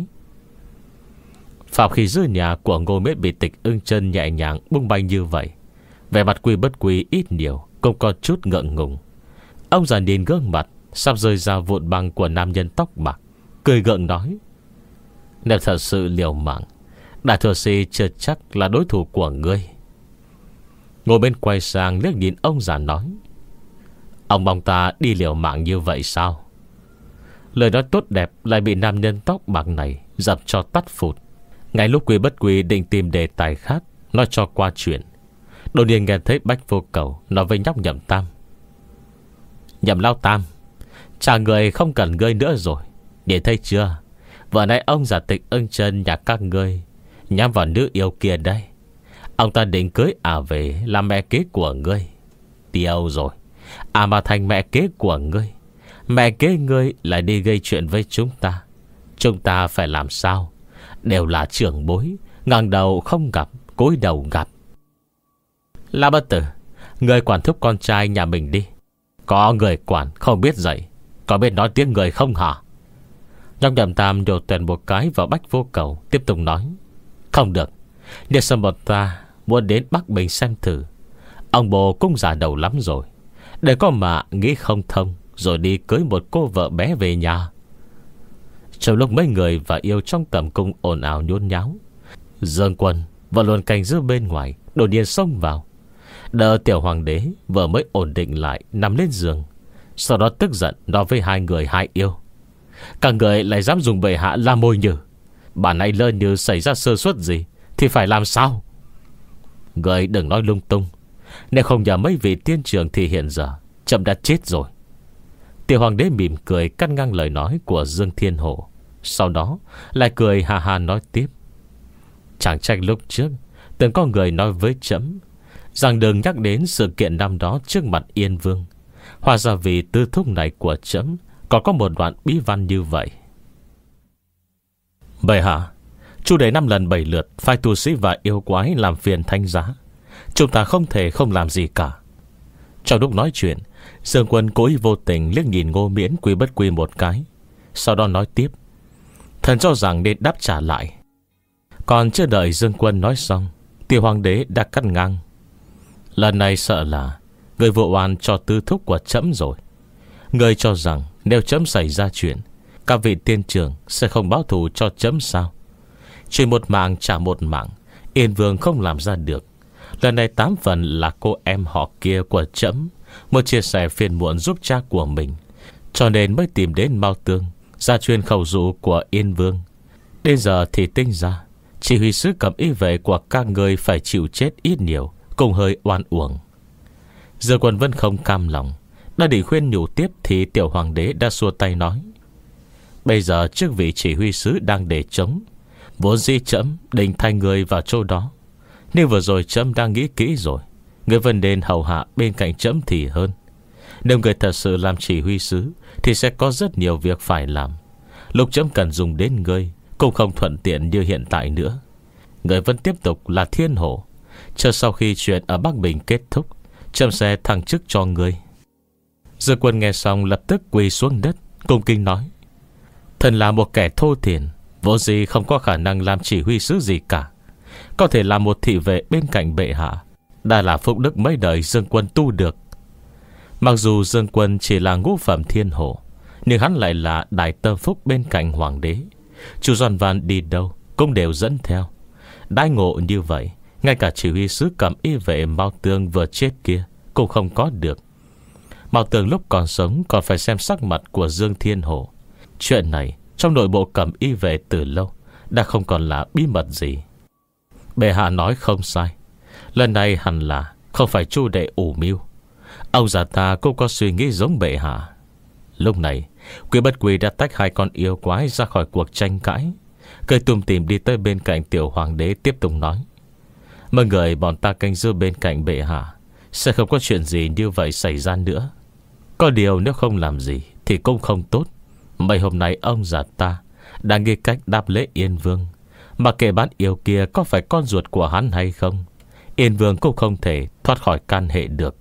Phạm khí dưới nhà của Ngô Miễn bị Tịch Ưng Chân nhẹ nhàng bung bay như vậy, vẻ mặt Quý Bất Quy ít nhiều cũng có chút ngượng ngùng. Ông già nhìn gương mặt sắp rơi ra vụn băng của nam nhân tóc bạc, cười gượng nói: nếu thật sự liều mạng, đại thuật sĩ chưa chắc là đối thủ của ngươi. Ngồi bên quay sang liếc nhìn ông già nói: ông mong ta đi liều mạng như vậy sao? Lời nói tốt đẹp lại bị nam nhân tóc bạc này dập cho tắt phụt. Ngay lúc Quý Bất Quy định tìm đề tài khác nói cho qua chuyện, đột nhiên nghe thấy Bách Vô Cầu nói với nhóc Nhậm Tam: Nhậm Lao Tam, chả người không cần ngươi nữa rồi. Nhìn thấy chưa, vừa nãy ông già Tịch Ưng Chân nhà các ngươi nhắm vào nữ yêu kia đây. Ông ta định cưới ả về làm mẹ kế của ngươi. Tiêu rồi, à mà thành mẹ kế của ngươi, mẹ kế ngươi lại đi gây chuyện với chúng ta. Chúng ta phải làm sao? Đều là trưởng bối, ngẩng đầu không gặp, cúi đầu gặp. La Bất Tử, ngươi quản thúc con trai nhà mình đi. Có người quản không biết dạy, có biết nói tiếng người không hả? Nhóc Nhậm Tam đổ tuyển một cái vào Bách Vô Cầu, tiếp tục nói: không được, nếu sâm bọn ta muốn đến Bắc Bình xem thử. Ông bố cũng già đầu lắm rồi, để có mà nghĩ không thông rồi đi cưới một cô vợ bé về nhà. Trong lúc mấy người và yêu trong tầm cung ồn ào nhốn nháo, Dương Quân vẫn luôn canh giữ bên ngoài đột nhiên xông vào, đỡ tiểu hoàng đế vừa mới ổn định lại nằm lên giường. Sau đó tức giận nói với hai người hai yêu: các người lại dám dùng bệ hạ làm mồi nhử. Bản này lỡ như xảy ra sơ suất gì thì phải làm sao? Người đừng nói lung tung, nếu không nhờ mấy vị tiên trường thì hiện giờ chậm đã chết rồi. Tiểu hoàng đế mỉm cười cắt ngang lời nói của Dương Thiên Hổ, sau đó lại cười hà hà nói tiếp: chẳng trách lúc trước từng có người nói với trẫm rằng đừng nhắc đến sự kiện năm đó trước mặt Yên Vương. Hóa ra vì tư thúc này của trẫm còn có một đoạn bí văn như vậy. Bệ hạ, chu đế năm lần bảy lượt phái tu sĩ và yêu quái làm phiền thánh giá, chúng ta không thể không làm gì cả. Trong lúc nói chuyện, Dương Quân cố ý vô tình liếc nhìn Ngô Miễn, Quý Bất Quy một cái, sau đó nói tiếp: thần cho rằng nên đáp trả lại. Còn chưa đợi Dương Quân nói xong, tiểu hoàng đế đã cắt ngang: lần này sợ là người vụ oan cho tư thúc của trẫm rồi. Người cho rằng nếu trẫm xảy ra chuyện, các vị tiên trưởng sẽ không báo thù cho trẫm sao? Chỉ một mạng trả một mạng, Yên Vương không làm ra được, Lần này tám phần là cô em họ kia của trẫm muốn chia sẻ phiền muộn giúp cha của mình, cho nên mới tìm đến Mao Tương gia truyền khẩu dụ của Yên Vương. Đến giờ thì tinh ra chỉ huy sứ cầm y vệ của các người phải chịu chết ít nhiều, cùng hơi oan uổng. Dương Quân vẫn không cam lòng, đã định khuyên nhủ tiếp thì tiểu hoàng đế đã xua tay nói: bây giờ chức vị chỉ huy sứ đang để trống, vốn dĩ trẫm định thay người vào chỗ đó, nhưng vừa rồi trẫm đang nghĩ kỹ rồi, người vẫn nên hầu hạ bên cạnh trẫm thì hơn. Nếu người thật sự làm chỉ huy sứ thì sẽ có rất nhiều việc phải làm. Lúc trẫm cần dùng đến người cũng không thuận tiện như hiện tại nữa. Người vẫn tiếp tục là thiên hổ, chờ sau khi chuyện ở Bắc Bình kết thúc, trẫm sẽ thăng chức cho người. Dương Quân nghe xong lập tức quỳ xuống đất, cung kính nói: thần là một kẻ thô thiển, vô gì không có khả năng làm chỉ huy sứ gì cả. Có thể là một thị vệ bên cạnh bệ hạ đã là phúc đức mấy đời Dương Quân tu được. Mặc dù Dương Quân chỉ là ngũ phẩm thiên hổ, nhưng hắn lại là đại tâm phúc bên cạnh hoàng đế. Chu Doan Văn đi đâu cũng đều dẫn theo. Đãi ngộ như vậy, ngay cả chỉ huy sứ cầm y vệ Mao Tương vừa chết kia cũng không có được. Mao Tương lúc còn sống còn phải xem sắc mặt của Dương Thiên Hổ. Chuyện này trong nội bộ cầm y vệ từ lâu đã không còn là bí mật gì. Bệ hạ nói không sai, lần này hẳn là không phải Chu đệ ủ mưu. Ông già ta cũng có suy nghĩ giống bệ hạ. Lúc này Quý Bất Quý đã tách hai con yêu quái ra khỏi cuộc tranh cãi, cười tùm tìm đi tới bên cạnh tiểu hoàng đế, tiếp tục nói: mọi người bọn ta canh giữ bên cạnh bệ hạ, sẽ không có chuyện gì như vậy xảy ra nữa. Có điều nếu không làm gì thì cũng không tốt. Mấy hôm nay ông già ta đang nghĩ cách đáp lễ Yên Vương, mà kẻ bán yêu kia có phải con ruột của hắn hay không, Yên Vương cũng không thể thoát khỏi can hệ được.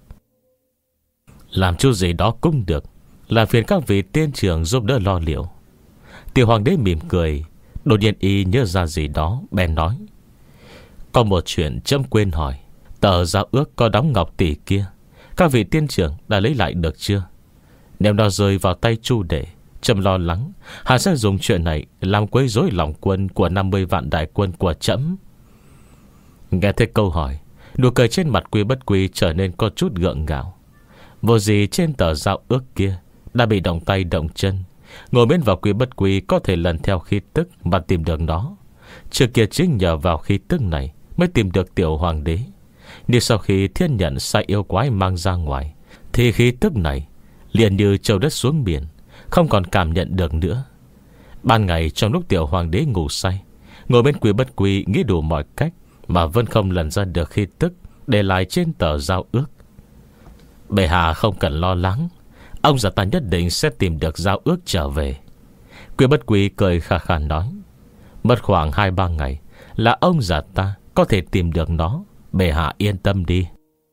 Làm chút gì đó cũng được, làm phiền các vị tiên trưởng giúp đỡ lo liệu. Tiểu hoàng đế mỉm cười, đột nhiên y nhớ ra gì đó, bèn nói: có một chuyện trẫm quên hỏi. Tờ giao ước có đóng ngọc tỷ kia, các vị tiên trưởng đã lấy lại được chưa? Nếu nó rơi vào tay Chu đệ, trẫm lo lắng hắn sẽ dùng chuyện này làm quấy rối lòng quân của năm mươi vạn đại quân của trẫm. Nghe thấy câu hỏi, nụ cười trên mặt Quý Bất Quý trở nên có chút gượng gạo. Vô gì trên tờ giao ước kia đã bị động tay động chân, ngồi bên vào Quý Bất Quý có thể lần theo khí tức mà tìm được nó. Trước kia chính nhờ vào khí tức này mới tìm được tiểu hoàng đế. Nhưng sau khi thiên nhận sai yêu quái mang ra ngoài, thì khí tức này liền như trâu đất xuống biển, không còn cảm nhận được nữa. Ban ngày trong lúc tiểu hoàng đế ngủ say, ngồi bên Quý Bất Quý nghĩ đủ mọi cách mà vẫn không lần ra được khí tức để lại trên tờ giao ước. Bệ hạ không cần lo lắng, ông già ta nhất định sẽ tìm được giao ước trở về. Quý Bất Quý cười khà khà nói: mất khoảng hai ba ngày là ông già ta có thể tìm được nó. Bệ hạ yên tâm đi.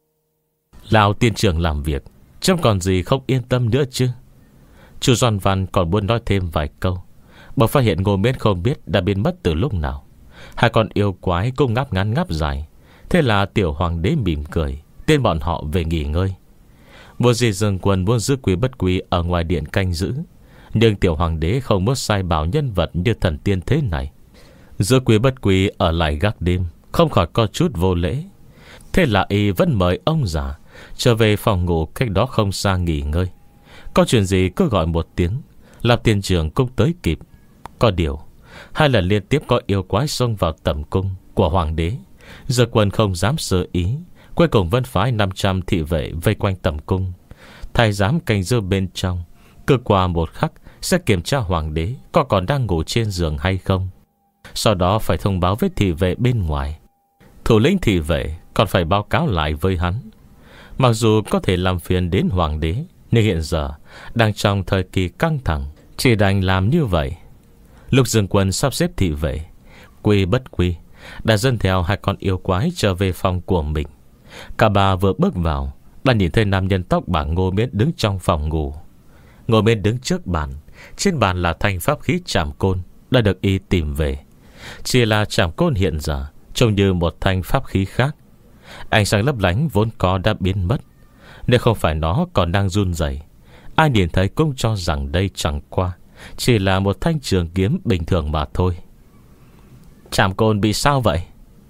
Lão tiên trưởng làm việc, trông còn gì không yên tâm nữa chứ? Chu Doan Văn còn muốn nói thêm vài câu, bỗng phát hiện Ngô Miễn không biết đã biến mất từ lúc nào. Hai con yêu quái cũng ngáp ngắn ngáp dài. Thế là tiểu hoàng đế mỉm cười, tên bọn họ về nghỉ ngơi. Vua Di Dương Quân muốn giữ Quý Bất Quý ở ngoài điện canh giữ, nhưng tiểu hoàng đế không muốn sai bảo nhân vật như thần tiên thế này. Giữ Quý Bất Quý ở lại gác đêm không khỏi có chút vô lễ. Thế là y vẫn mời ông già trở về phòng ngủ cách đó không xa nghỉ ngơi. Có chuyện gì cứ gọi một tiếng, làm tiên trưởng cũng tới kịp. Có điều hai lần liên tiếp có yêu quái xông vào tẩm cung của hoàng đế, giờ quân không dám sơ ý, cuối cùng vẫn phái năm trăm thị vệ vây quanh tẩm cung. Thái giám canh giữ bên trong, cứ qua một khắc sẽ kiểm tra hoàng đế có còn đang ngủ trên giường hay không. Sau đó phải thông báo với thị vệ bên ngoài. Thủ lĩnh thị vệ còn phải báo cáo lại với hắn. Mặc dù có thể làm phiền đến hoàng đế, nhưng hiện giờ đang trong thời kỳ căng thẳng, chỉ đành làm như vậy. Lúc Dương Quân sắp xếp thị vệ, Quý Bất Quý đã dẫn theo hai con yêu quái trở về phòng của mình. Cả bà vừa bước vào đã nhìn thấy nam nhân tóc bạc Ngô Miễn đứng trong phòng ngủ. Ngô Miễn đứng trước bàn, trên bàn là thanh pháp khí trảm côn đã được y tìm về. Chỉ là trảm côn hiện giờ trông như một thanh pháp khí khác. Ánh sáng lấp lánh vốn có đã biến mất. Nếu không phải nó còn đang run rẩy, ai nhìn thấy cũng cho rằng đây chẳng qua chỉ là một thanh trường kiếm bình thường mà thôi. Trảm côn bị sao vậy?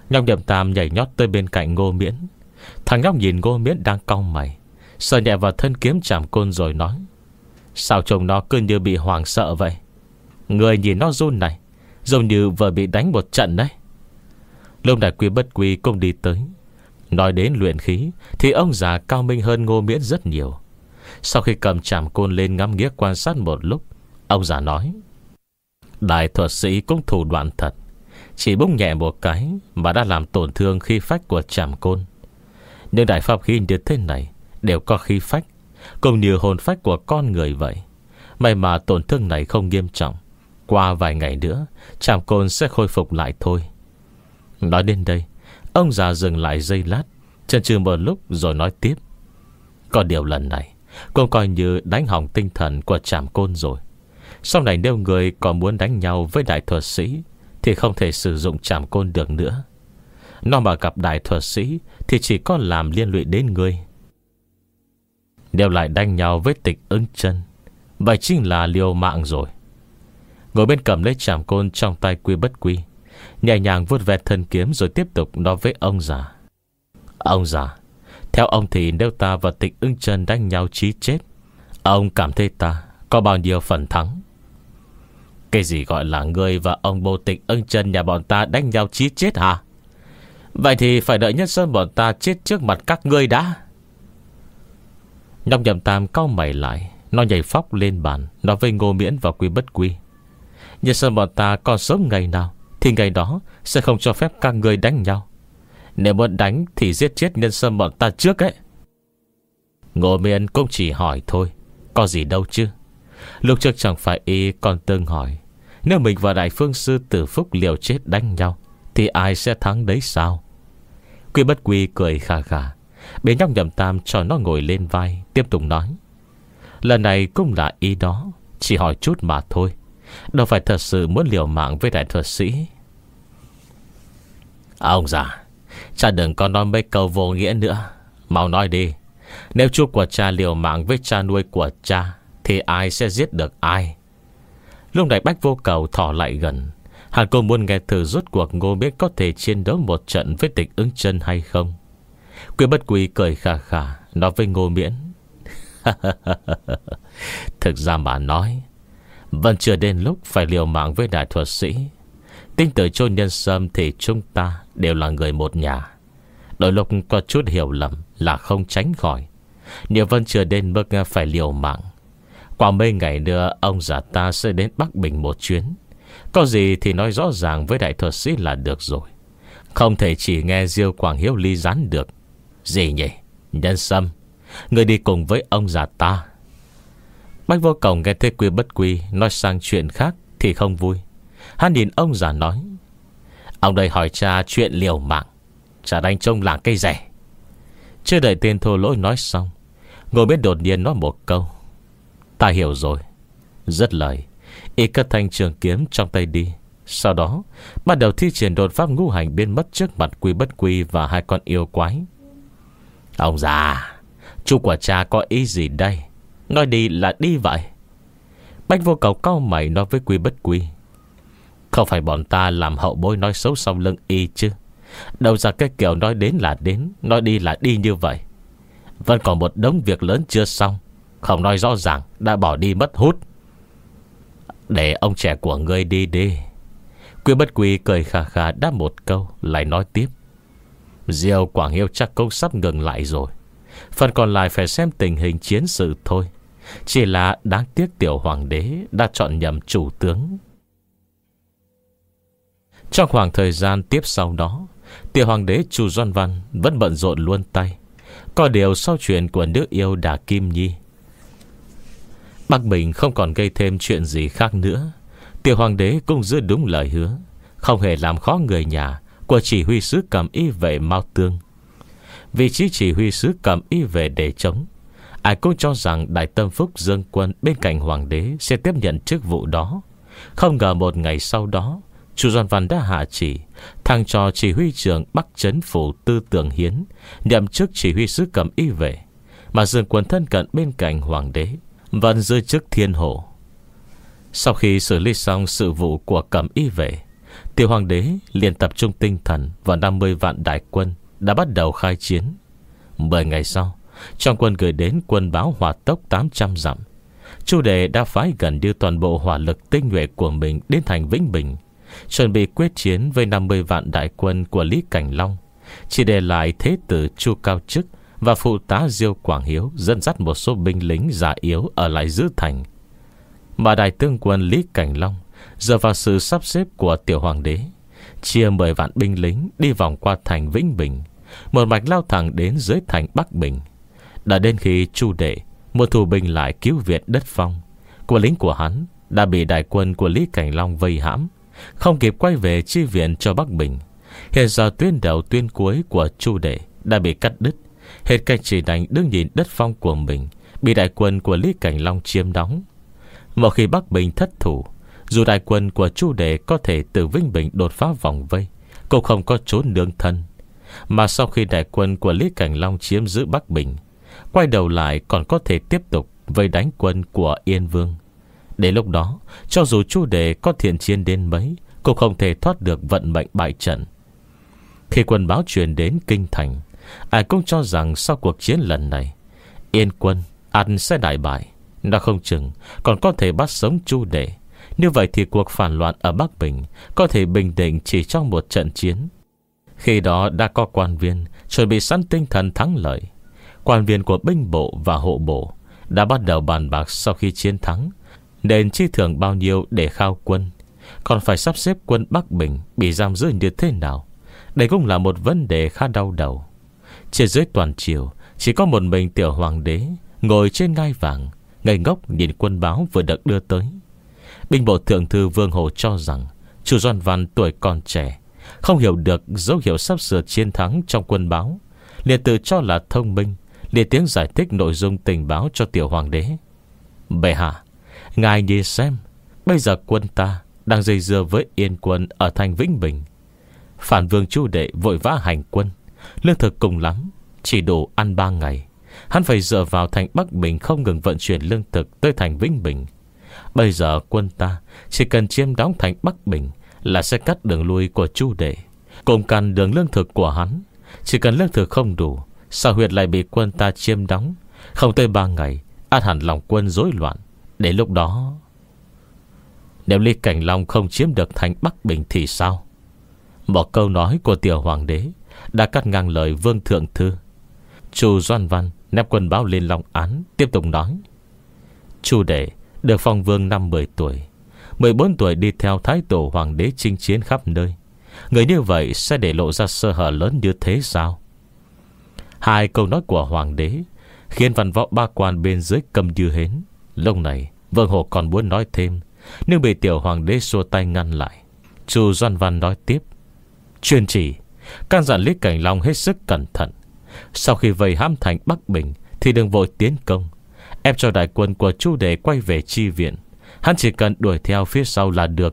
Nhóc Nhậm Tam nhảy nhót tới bên cạnh Ngô Miễn. Thằng nhóc nhìn Ngô Miễn đang cau mày, sờ nhẹ vào thân kiếm chảm côn rồi nói: sao trông nó cứ như bị hoảng sợ vậy? Người nhìn nó run này, giống như vừa bị đánh một trận đấy. Lúc này Quy Bất Quy cũng đi tới. Nói đến luyện khí thì ông già cao minh hơn Ngô Miễn rất nhiều. Sau khi cầm chảm côn lên ngắm nghía quan sát một lúc, ông già nói: đại thuật sĩ cũng thủ đoạn thật. Chỉ búng nhẹ một cái mà đã làm tổn thương khí phách của chảm côn. Nhưng đại pháp khí như thế này đều có khí phách, cũng như hồn phách của con người vậy. May mà tổn thương này không nghiêm trọng. Qua vài ngày nữa chảm côn sẽ khôi phục lại thôi. Nói đến đây, ông già dừng lại giây lát, chần chừ một lúc rồi nói tiếp: có điều lần này cũng coi như đánh hỏng tinh thần của chảm côn rồi. Sau này nếu người còn muốn đánh nhau với đại thuật sĩ thì không thể sử dụng chảm côn được nữa. Nó mà gặp đại thuật sĩ thì chỉ có làm liên lụy đến người. Nếu lại đánh nhau với Tịch Ưng Chân, vậy chính là liều mạng rồi. Ngồi bên cầm lấy chảm côn trong tay Quy Bất Quy, nhẹ nhàng vuốt ve thân kiếm rồi tiếp tục nói với ông già: ông già, theo ông thì nếu ta và Tịch Ưng Chân đánh nhau chí chết, ông cảm thấy ta có bao nhiêu phần thắng? Cái gì gọi là ngươi và ông bồ Tịch Ưng Chân nhà bọn ta đánh nhau chí chết hả? Vậy thì phải đợi Nhân Sơn bọn ta chết trước mặt các ngươi đã. Nhóc Nhậm Tam cau mày lại, nó nhảy phóc lên bàn, nói với Ngô Miễn và Quy Bất Quy: Nhân Sơn bọn ta còn sống ngày nào thì ngày đó sẽ không cho phép các ngươi đánh nhau. Nếu muốn đánh thì giết chết Nhân Sơn bọn ta trước ấy. Ngô Miễn cũng chỉ hỏi thôi, có gì đâu chứ. Lúc trước chẳng phải y còn từng hỏi, nếu mình và Đại Phương Sư Tử Phúc liều chết đánh nhau thì ai sẽ thắng đấy sao? Quy Bất Quy cười khà khà, bế nhóc Nhậm Tam cho nó ngồi lên vai, tiếp tục nói: lần này cũng là ý đó, chỉ hỏi chút mà thôi, đâu phải thật sự muốn liều mạng với đại thuật sĩ. Ông già, cha đừng có nói mấy câu vô nghĩa nữa, mau nói đi. Nếu chú của cha liều mạng với cha nuôi của cha thì ai sẽ giết được ai? Lúc này Bách Vô Cầu thỏ lại gần. Hắn cô muốn nghe thử rốt cuộc Ngô Miễn có thể chiến đấu một trận với Tịch Ưng Chân hay không. Quy Bất Quy cười khà khà, nói với Ngô Miễn: thực ra mà nói, vẫn chưa đến lúc phải liều mạng với đại thuật sĩ. Tính từ chôn Nhân Sâm thì chúng ta đều là người một nhà. Đôi lúc có chút hiểu lầm là không tránh khỏi. Nếu vẫn chưa đến mức phải liều mạng, qua mấy ngày nữa ông già ta sẽ đến Bắc Bình một chuyến. Có gì thì nói rõ ràng với đại thuật sĩ là được rồi. Không thể chỉ nghe Diêu Quảng Hiếu ly gián được. Gì nhỉ? Nhân Sâm, người đi cùng với ông già ta. Bách Vô Cầu nghe thấy Quy Bất Quy nói sang chuyện khác thì không vui. Hắn nhìn ông già nói: ông đây hỏi cha chuyện liều mạng, cha đánh trông làng cây rẻ. Chưa đợi tên thô lỗi nói xong, Ngô Miễn đột nhiên nói một câu: ta hiểu rồi. Dứt lời, y cất thanh trường kiếm trong tay đi. Sau đó bắt đầu thi triển đột pháp ngũ hành, biến mất trước mặt Quy Bất Quy và hai con yêu quái. Ông già, chú của cha có ý gì đây? Nói đi là đi vậy. Bách Vô Cầu cau mày nói với Quy Bất Quy: không phải bọn ta làm hậu bối nói xấu sau lưng y chứ? Đâu ra cái kiểu nói đến là đến, nói đi là đi như vậy. Vẫn còn một đống việc lớn chưa xong, không nói rõ ràng đã bỏ đi mất hút. Để ông trẻ của ngươi đi đi. Quy Bất Quy cười khà khà đáp một câu, lại nói tiếp: Diêu Quảng Hiếu chắc cũng sắp ngừng lại rồi. Phần còn lại phải xem tình hình chiến sự thôi. Chỉ là đáng tiếc tiểu hoàng đế đã chọn nhầm chủ tướng. Trong khoảng thời gian tiếp sau đó, tiểu hoàng đế Chu Doan Văn vẫn bận rộn luôn tay. Có điều sau chuyện của nữ yêu Đà Kim Nhi, Bắc Bình không còn gây thêm chuyện gì khác nữa. Tiểu hoàng đế cũng giữ đúng lời hứa, không hề làm khó người nhà của chỉ huy sứ cầm y vệ Mao Tương. Vị trí chỉ huy sứ cầm y vệ để chống, ai cũng cho rằng Đại Tâm Phúc Dương Quân bên cạnh hoàng đế sẽ tiếp nhận chức vụ đó. Không ngờ một ngày sau đó, Chu Doan Văn đã hạ chỉ thăng cho chỉ huy trưởng Bắc Trấn Phủ Tư Tưởng Hiến nhậm chức chỉ huy sứ cầm y vệ, mà Dương Quân thân cận bên cạnh hoàng đế vẫn giữ chức thiên hộ. Sau khi xử lý xong sự vụ của cầm y vệ, Tiểu hoàng đế liền tập trung tinh thần vào năm mươi vạn đại quân đã bắt đầu khai chiến. Mười ngày sau, trong quân gửi đến quân báo hỏa tốc tám trăm dặm. Chu Đệ đã phái gần như toàn bộ hỏa lực tinh nhuệ của mình đến thành Vĩnh Bình, chuẩn bị quyết chiến với năm mươi vạn đại quân của Lý Cảnh Long, chỉ để lại thế tử Chu Cao Chức và phụ tá Diêu Quảng Hiếu dẫn dắt một số binh lính già yếu ở lại giữ thành. Mà đại tướng quân Lý Cảnh Long dựa vào sự sắp xếp của tiểu hoàng đế, chia mười vạn binh lính đi vòng qua thành Vĩnh Bình, một mạch lao thẳng đến dưới thành Bắc Bình. Đã đến khi Chu Đệ một thủ binh lại cứu viện đất Phong, quân lính của hắn đã bị đại quân của Lý Cảnh Long vây hãm, không kịp quay về chi viện cho Bắc Bình. Hiện giờ tuyến đầu tuyến cuối của Chu Đệ đã bị cắt đứt, hết cách chỉ đành đứng nhìn đất Phong của mình bị đại quân của Lý Cảnh Long chiếm đóng. Một khi Bắc Bình thất thủ, dù đại quân của Chu Đệ có thể từ Vĩnh Bình đột phá vòng vây, cũng không có trốn nương thân. Mà sau khi đại quân của Lý Cảnh Long chiếm giữ Bắc Bình, quay đầu lại còn có thể tiếp tục vây đánh quân của Yên Vương. Đến lúc đó, cho dù Chu Đệ có thiện chiến đến mấy, cũng không thể thoát được vận mệnh bại trận. Khi quân báo truyền đến Kinh Thành, ai cũng cho rằng sau cuộc chiến lần này, Yên quân ăn sẽ đại bại. Nó không chừng còn có thể bắt sống Chu Đệ. Như vậy thì cuộc phản loạn ở Bắc Bình có thể bình định chỉ trong một trận chiến. Khi đó đã có quan viên chuẩn bị sẵn tinh thần thắng lợi. Quan viên của binh bộ và hộ bộ đã bắt đầu bàn bạc sau khi chiến thắng nên chi thưởng bao nhiêu để khao quân, còn phải sắp xếp quân Bắc Bình bị giam giữ như thế nào. Đây cũng là một vấn đề khá đau đầu. Trên dưới toàn triều chỉ có một mình tiểu hoàng đế ngồi trên ngai vàng, ngây ngốc nhìn quân báo vừa được đưa tới. Binh bộ thượng thư Vương Hồ cho rằng Chu Doan Văn tuổi còn trẻ, không hiểu được dấu hiệu sắp sửa chiến thắng trong quân báo, liền tự cho là thông minh, liền tiếng giải thích nội dung tình báo cho tiểu hoàng đế. Bệ hạ, ngài nhìn xem, bây giờ quân ta đang dây dưa với Yên quân ở thành Vĩnh Bình. Phản vương Chu Đệ vội vã hành quân, lương thực cùng lắm chỉ đủ ăn ba ngày. Hắn phải dựa vào thành Bắc Bình không ngừng vận chuyển lương thực tới thành Vĩnh Bình. Bây giờ quân ta chỉ cần chiếm đóng thành Bắc Bình là sẽ cắt đường lui của Chu Đệ, cùng cản đường lương thực của hắn. Chỉ cần lương thực không đủ, sao huyệt lại bị quân ta chiếm đóng? Không tới ba ngày, ắt hẳn lòng quân rối loạn. Đến lúc đó, nếu Lý Cảnh Long không chiếm được thành Bắc Bình thì sao? Một câu nói của tiểu hoàng đế đã cắt ngang lời Vương Thượng Thư. Chu Doan Văn nép quân báo lên Long Án, tiếp tục nói: Chu Đệ được phong vương năm mười tuổi, mười bốn tuổi đi theo thái tổ hoàng đế chinh chiến khắp nơi. Người như vậy sẽ để lộ ra sơ hở lớn như thế sao? Hai câu nói của hoàng đế khiến văn võ ba quan bên dưới câm như hến. Lúc này Vương Hồ còn muốn nói thêm, nhưng bị tiểu hoàng đế xua tay ngăn lại. Chu Doan Văn nói tiếp: Truyền chỉ căn dặn Lý Cảnh Long hết sức cẩn thận. Sau khi vây hãm thành Bắc Bình thì đừng vội tiến công, ép cho đại quân của Chu Đệ quay về chi viện. Hắn chỉ cần đuổi theo phía sau là được.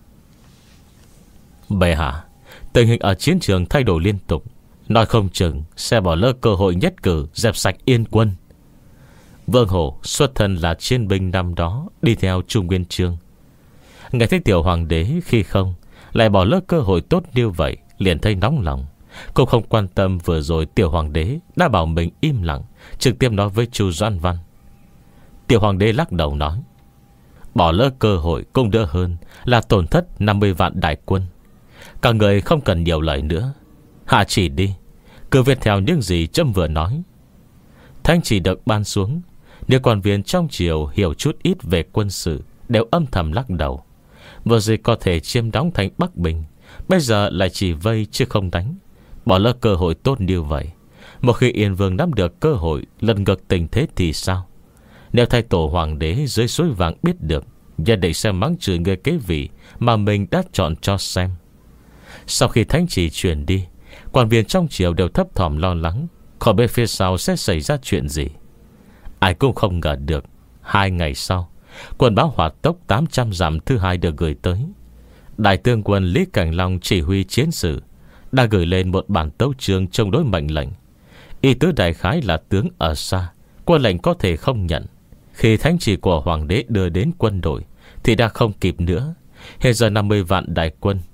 Bệ hạ, tình hình ở chiến trường thay đổi liên tục, nói không chừng sẽ bỏ lỡ cơ hội nhất cử dẹp sạch Yên quân. Vương Hổ xuất thân là chiến binh năm đó, đi theo Trung Nguyên Chương. Nghe thấy tiểu hoàng đế khi không lại bỏ lỡ cơ hội tốt như vậy, liền thấy nóng lòng. Cũng không quan tâm vừa rồi tiểu hoàng đế đã bảo mình im lặng, trực tiếp nói với Chu Doan Văn. Tiểu hoàng đế lắc đầu nói: Bỏ lỡ cơ hội cũng đỡ hơn là tổn thất năm mươi vạn đại quân. Cả người không cần nhiều lời nữa, hạ chỉ đi, cứ viết theo những gì trẫm vừa nói. Thanh chỉ được ban xuống, nếu quan viên trong triều hiểu chút ít về quân sự đều âm thầm lắc đầu. Vừa rồi có thể chiếm đóng thành Bắc Bình, bây giờ lại chỉ vây chứ không đánh. Bỏ lỡ cơ hội tốt như vậy. Một khi Yên Vương nắm được cơ hội lật ngược tình thế thì sao? Nếu thay tổ hoàng đế dưới suối vàng biết được, gia định sẽ mắng chửi người kế vị mà mình đã chọn cho xem. Sau khi thánh chỉ truyền đi, quan viên trong triều đều thấp thỏm lo lắng, khỏi bên phía sau sẽ xảy ra chuyện gì. Ai cũng không ngờ được, hai ngày sau, quân báo hỏa tốc tám trăm dặm thứ hai được gửi tới. Đại tướng quân Lý Cảnh Long chỉ huy chiến sự đã gửi lên một bản tấu chương chống đối mệnh lệnh. Ý tứ đại khái là tướng ở xa, quân lệnh có thể không nhận. Khi thánh chỉ của hoàng đế đưa đến quân đội thì đã không kịp nữa. Hiện giờ năm mươi vạn đại quân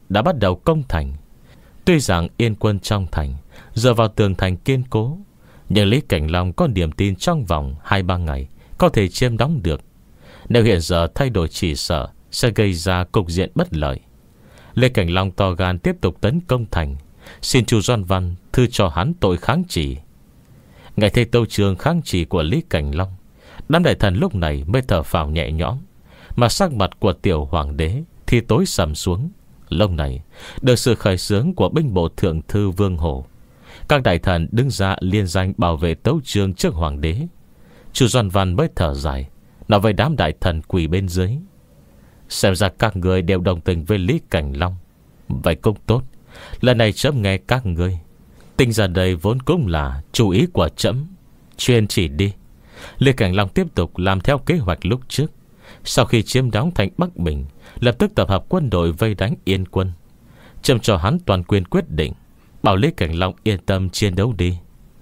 đã bắt đầu công thành. Tuy rằng Yên quân trong thành dựa vào tường thành kiên cố, nhưng Lý Cảnh Long có niềm tin trong vòng hai ba ngày có thể chiếm đóng được. Nếu hiện giờ thay đổi chỉ sợ sẽ gây ra cục diện bất lợi. Lê Cảnh Long to gan tiếp tục tấn công thành, xin Chu Doan Văn thư cho hắn tội kháng chỉ. Ngày thấy tâu trường kháng chỉ của Lý Cảnh Long, đám đại thần lúc này mới thở phào nhẹ nhõm, mà sắc mặt của tiểu hoàng đế thì tối sầm xuống. Lúc này được sự khởi xướng của binh bộ thượng thư Vương Hổ, các đại thần đứng ra liên danh bảo vệ tấu chương trước hoàng đế. Chu Doan Văn mới thở dài, nói với đám đại thần quỳ bên dưới: xem ra các người đều đồng tình với Lý Cảnh Long. Vậy cũng tốt, lần này chấm nghe các ngươi. Tinh ra đây vốn cũng là chủ ý của chấm, chuyên chỉ đi. Lý Cảnh Long tiếp tục làm theo kế hoạch lúc trước. Sau khi chiếm đóng thành Bắc Bình, lập tức tập hợp quân đội vây đánh Yên quân. Chấm cho hắn toàn quyền quyết định, bảo Lý Cảnh Long yên tâm chiến đấu đi.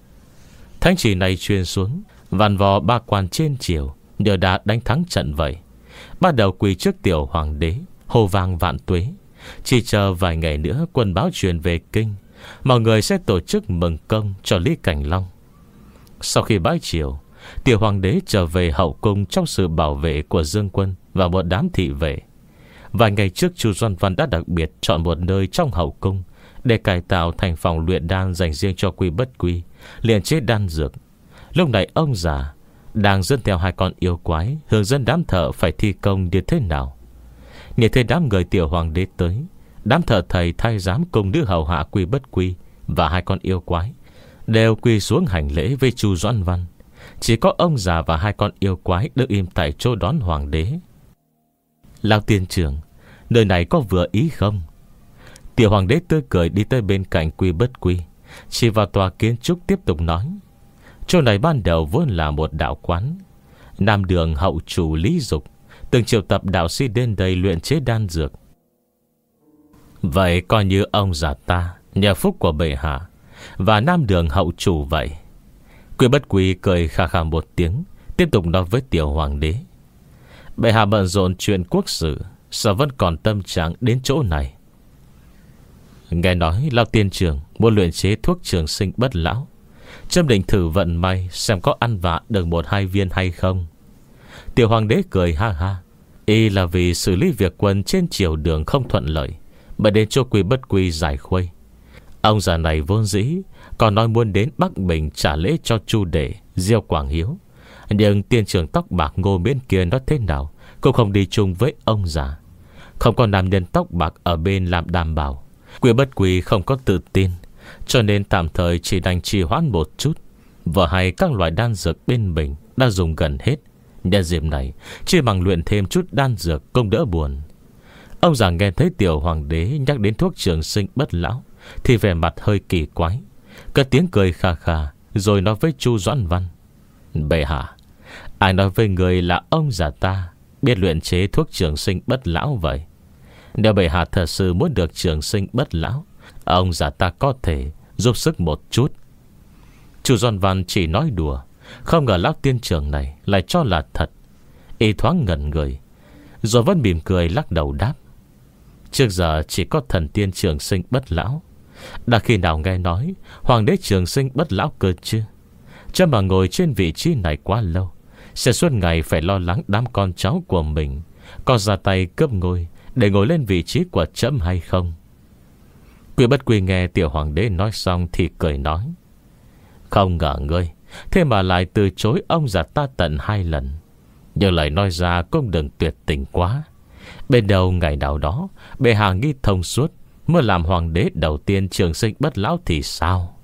Thánh chỉ này truyền xuống, vàn vò ba quan trên triều nhờ đã đánh thắng trận vậy, bắt đầu quỳ trước tiểu hoàng đế, hô vang vạn tuế. Chỉ chờ vài ngày nữa quân báo truyền về kinh, mọi người sẽ tổ chức mừng công cho Lý Cảnh Long. Sau khi bái triều, tiểu hoàng đế trở về hậu cung trong sự bảo vệ của Dương quân và một đám thị vệ. Vài ngày trước, Chu Doan Văn đã đặc biệt chọn một nơi trong hậu cung để cải tạo thành phòng luyện đan dành riêng cho Quy Bất Quy, luyện chế đan dược. Lúc này ông già đang dẫn theo hai con yêu quái, hướng dẫn đám thợ phải thi công như thế nào. Nhìn thấy đám người tiểu hoàng đế tới, đám thợ thầy thái giám cùng nữ hầu hạ Quy Bất Quy và hai con yêu quái đều quỳ xuống hành lễ với Chu Doãn Văn. Chỉ có ông già và hai con yêu quái đứng im tại chỗ đón hoàng đế. Lão tiên trưởng, nơi này có vừa ý không? Tiểu hoàng đế tươi cười đi tới bên cạnh Quy Bất Quy, chỉ vào tòa kiến trúc tiếp tục nói: chỗ này ban đầu vốn là một đạo quán. Nam đường hậu chủ Lý Dục từng triệu tập đạo sĩ đến đây luyện chế đan dược. Vậy coi như ông già ta nhờ phúc của bệ hạ và Nam đường hậu chủ vậy. Quy Bất Quy cười khà khà một tiếng, tiếp tục nói với tiểu hoàng đế: bệ hạ bận rộn chuyện quốc sự, sao vẫn còn tâm trạng đến chỗ này? Nghe nói lão tiên trưởng muốn luyện chế thuốc trường sinh bất lão, chấm định thử vận may xem có ăn vạ được một hai viên hay không. Tiểu hoàng đế cười ha ha, y là vì xử lý việc quân trên triều đường không thuận lợi, bởi đến cho Quy Bất Quy giải khuây. Ông già này vốn dĩ còn nói muốn đến Bắc Bình trả lễ cho Chu Đệ, Diêu Quảng Hiếu, nhưng tiên trưởng tóc bạc Ngô Miễn kia nói thế nào cũng không đi chung với ông già. Không có nam nhân tóc bạc ở bên làm đảm bảo, Quy Bất Quy không có tự tin, cho nên tạm thời chỉ đành trì hoãn một chút. Vợ hay các loại đan dược bên mình đã dùng gần hết, nhân dịp này chỉ bằng luyện thêm chút đan dược cũng đỡ buồn. Ông già nghe thấy tiểu hoàng đế nhắc đến thuốc trường sinh bất lão thì vẻ mặt hơi kỳ quái, cất tiếng cười khà khà, rồi nói với Chu Doãn Văn: bệ hạ, ai nói với người là ông già ta biết luyện chế thuốc trường sinh bất lão vậy? Nếu bệ hạ thật sự muốn được trường sinh bất lão, ông già ta có thể giúp sức một chút. Chu Doãn Văn chỉ nói đùa, không ngờ lão tiên trưởng này lại cho là thật. Y thoáng ngẩn người, rồi vẫn mỉm cười lắc đầu đáp: trước giờ chỉ có thần tiên trường sinh bất lão, đã khi nào nghe nói hoàng đế trường sinh bất lão cơ chứ? Chấm mà ngồi trên vị trí này quá lâu, sẽ suốt ngày phải lo lắng đám con cháu của mình có ra tay cướp ngôi để ngồi lên vị trí của chấm hay không. Quy Bất Quy nghe tiểu hoàng đế nói xong thì cười nói: không ngờ ngươi thế mà lại từ chối ông già ta tận hai lần. Nhưng lời nói ra cũng đừng tuyệt tình quá. Bên đầu ngày nào đó bệ hạ nghi thông suốt, mới làm hoàng đế đầu tiên trường sinh bất lão thì sao?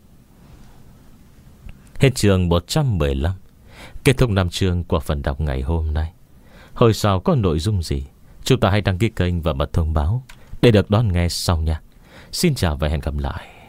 Hết chương một trăm mười lăm. Kết thúc năm chương của phần đọc ngày hôm nay. Hồi sau có nội dung gì, chúng ta hãy đăng ký kênh và bật thông báo để được đón nghe sau nha. Xin chào và hẹn gặp lại.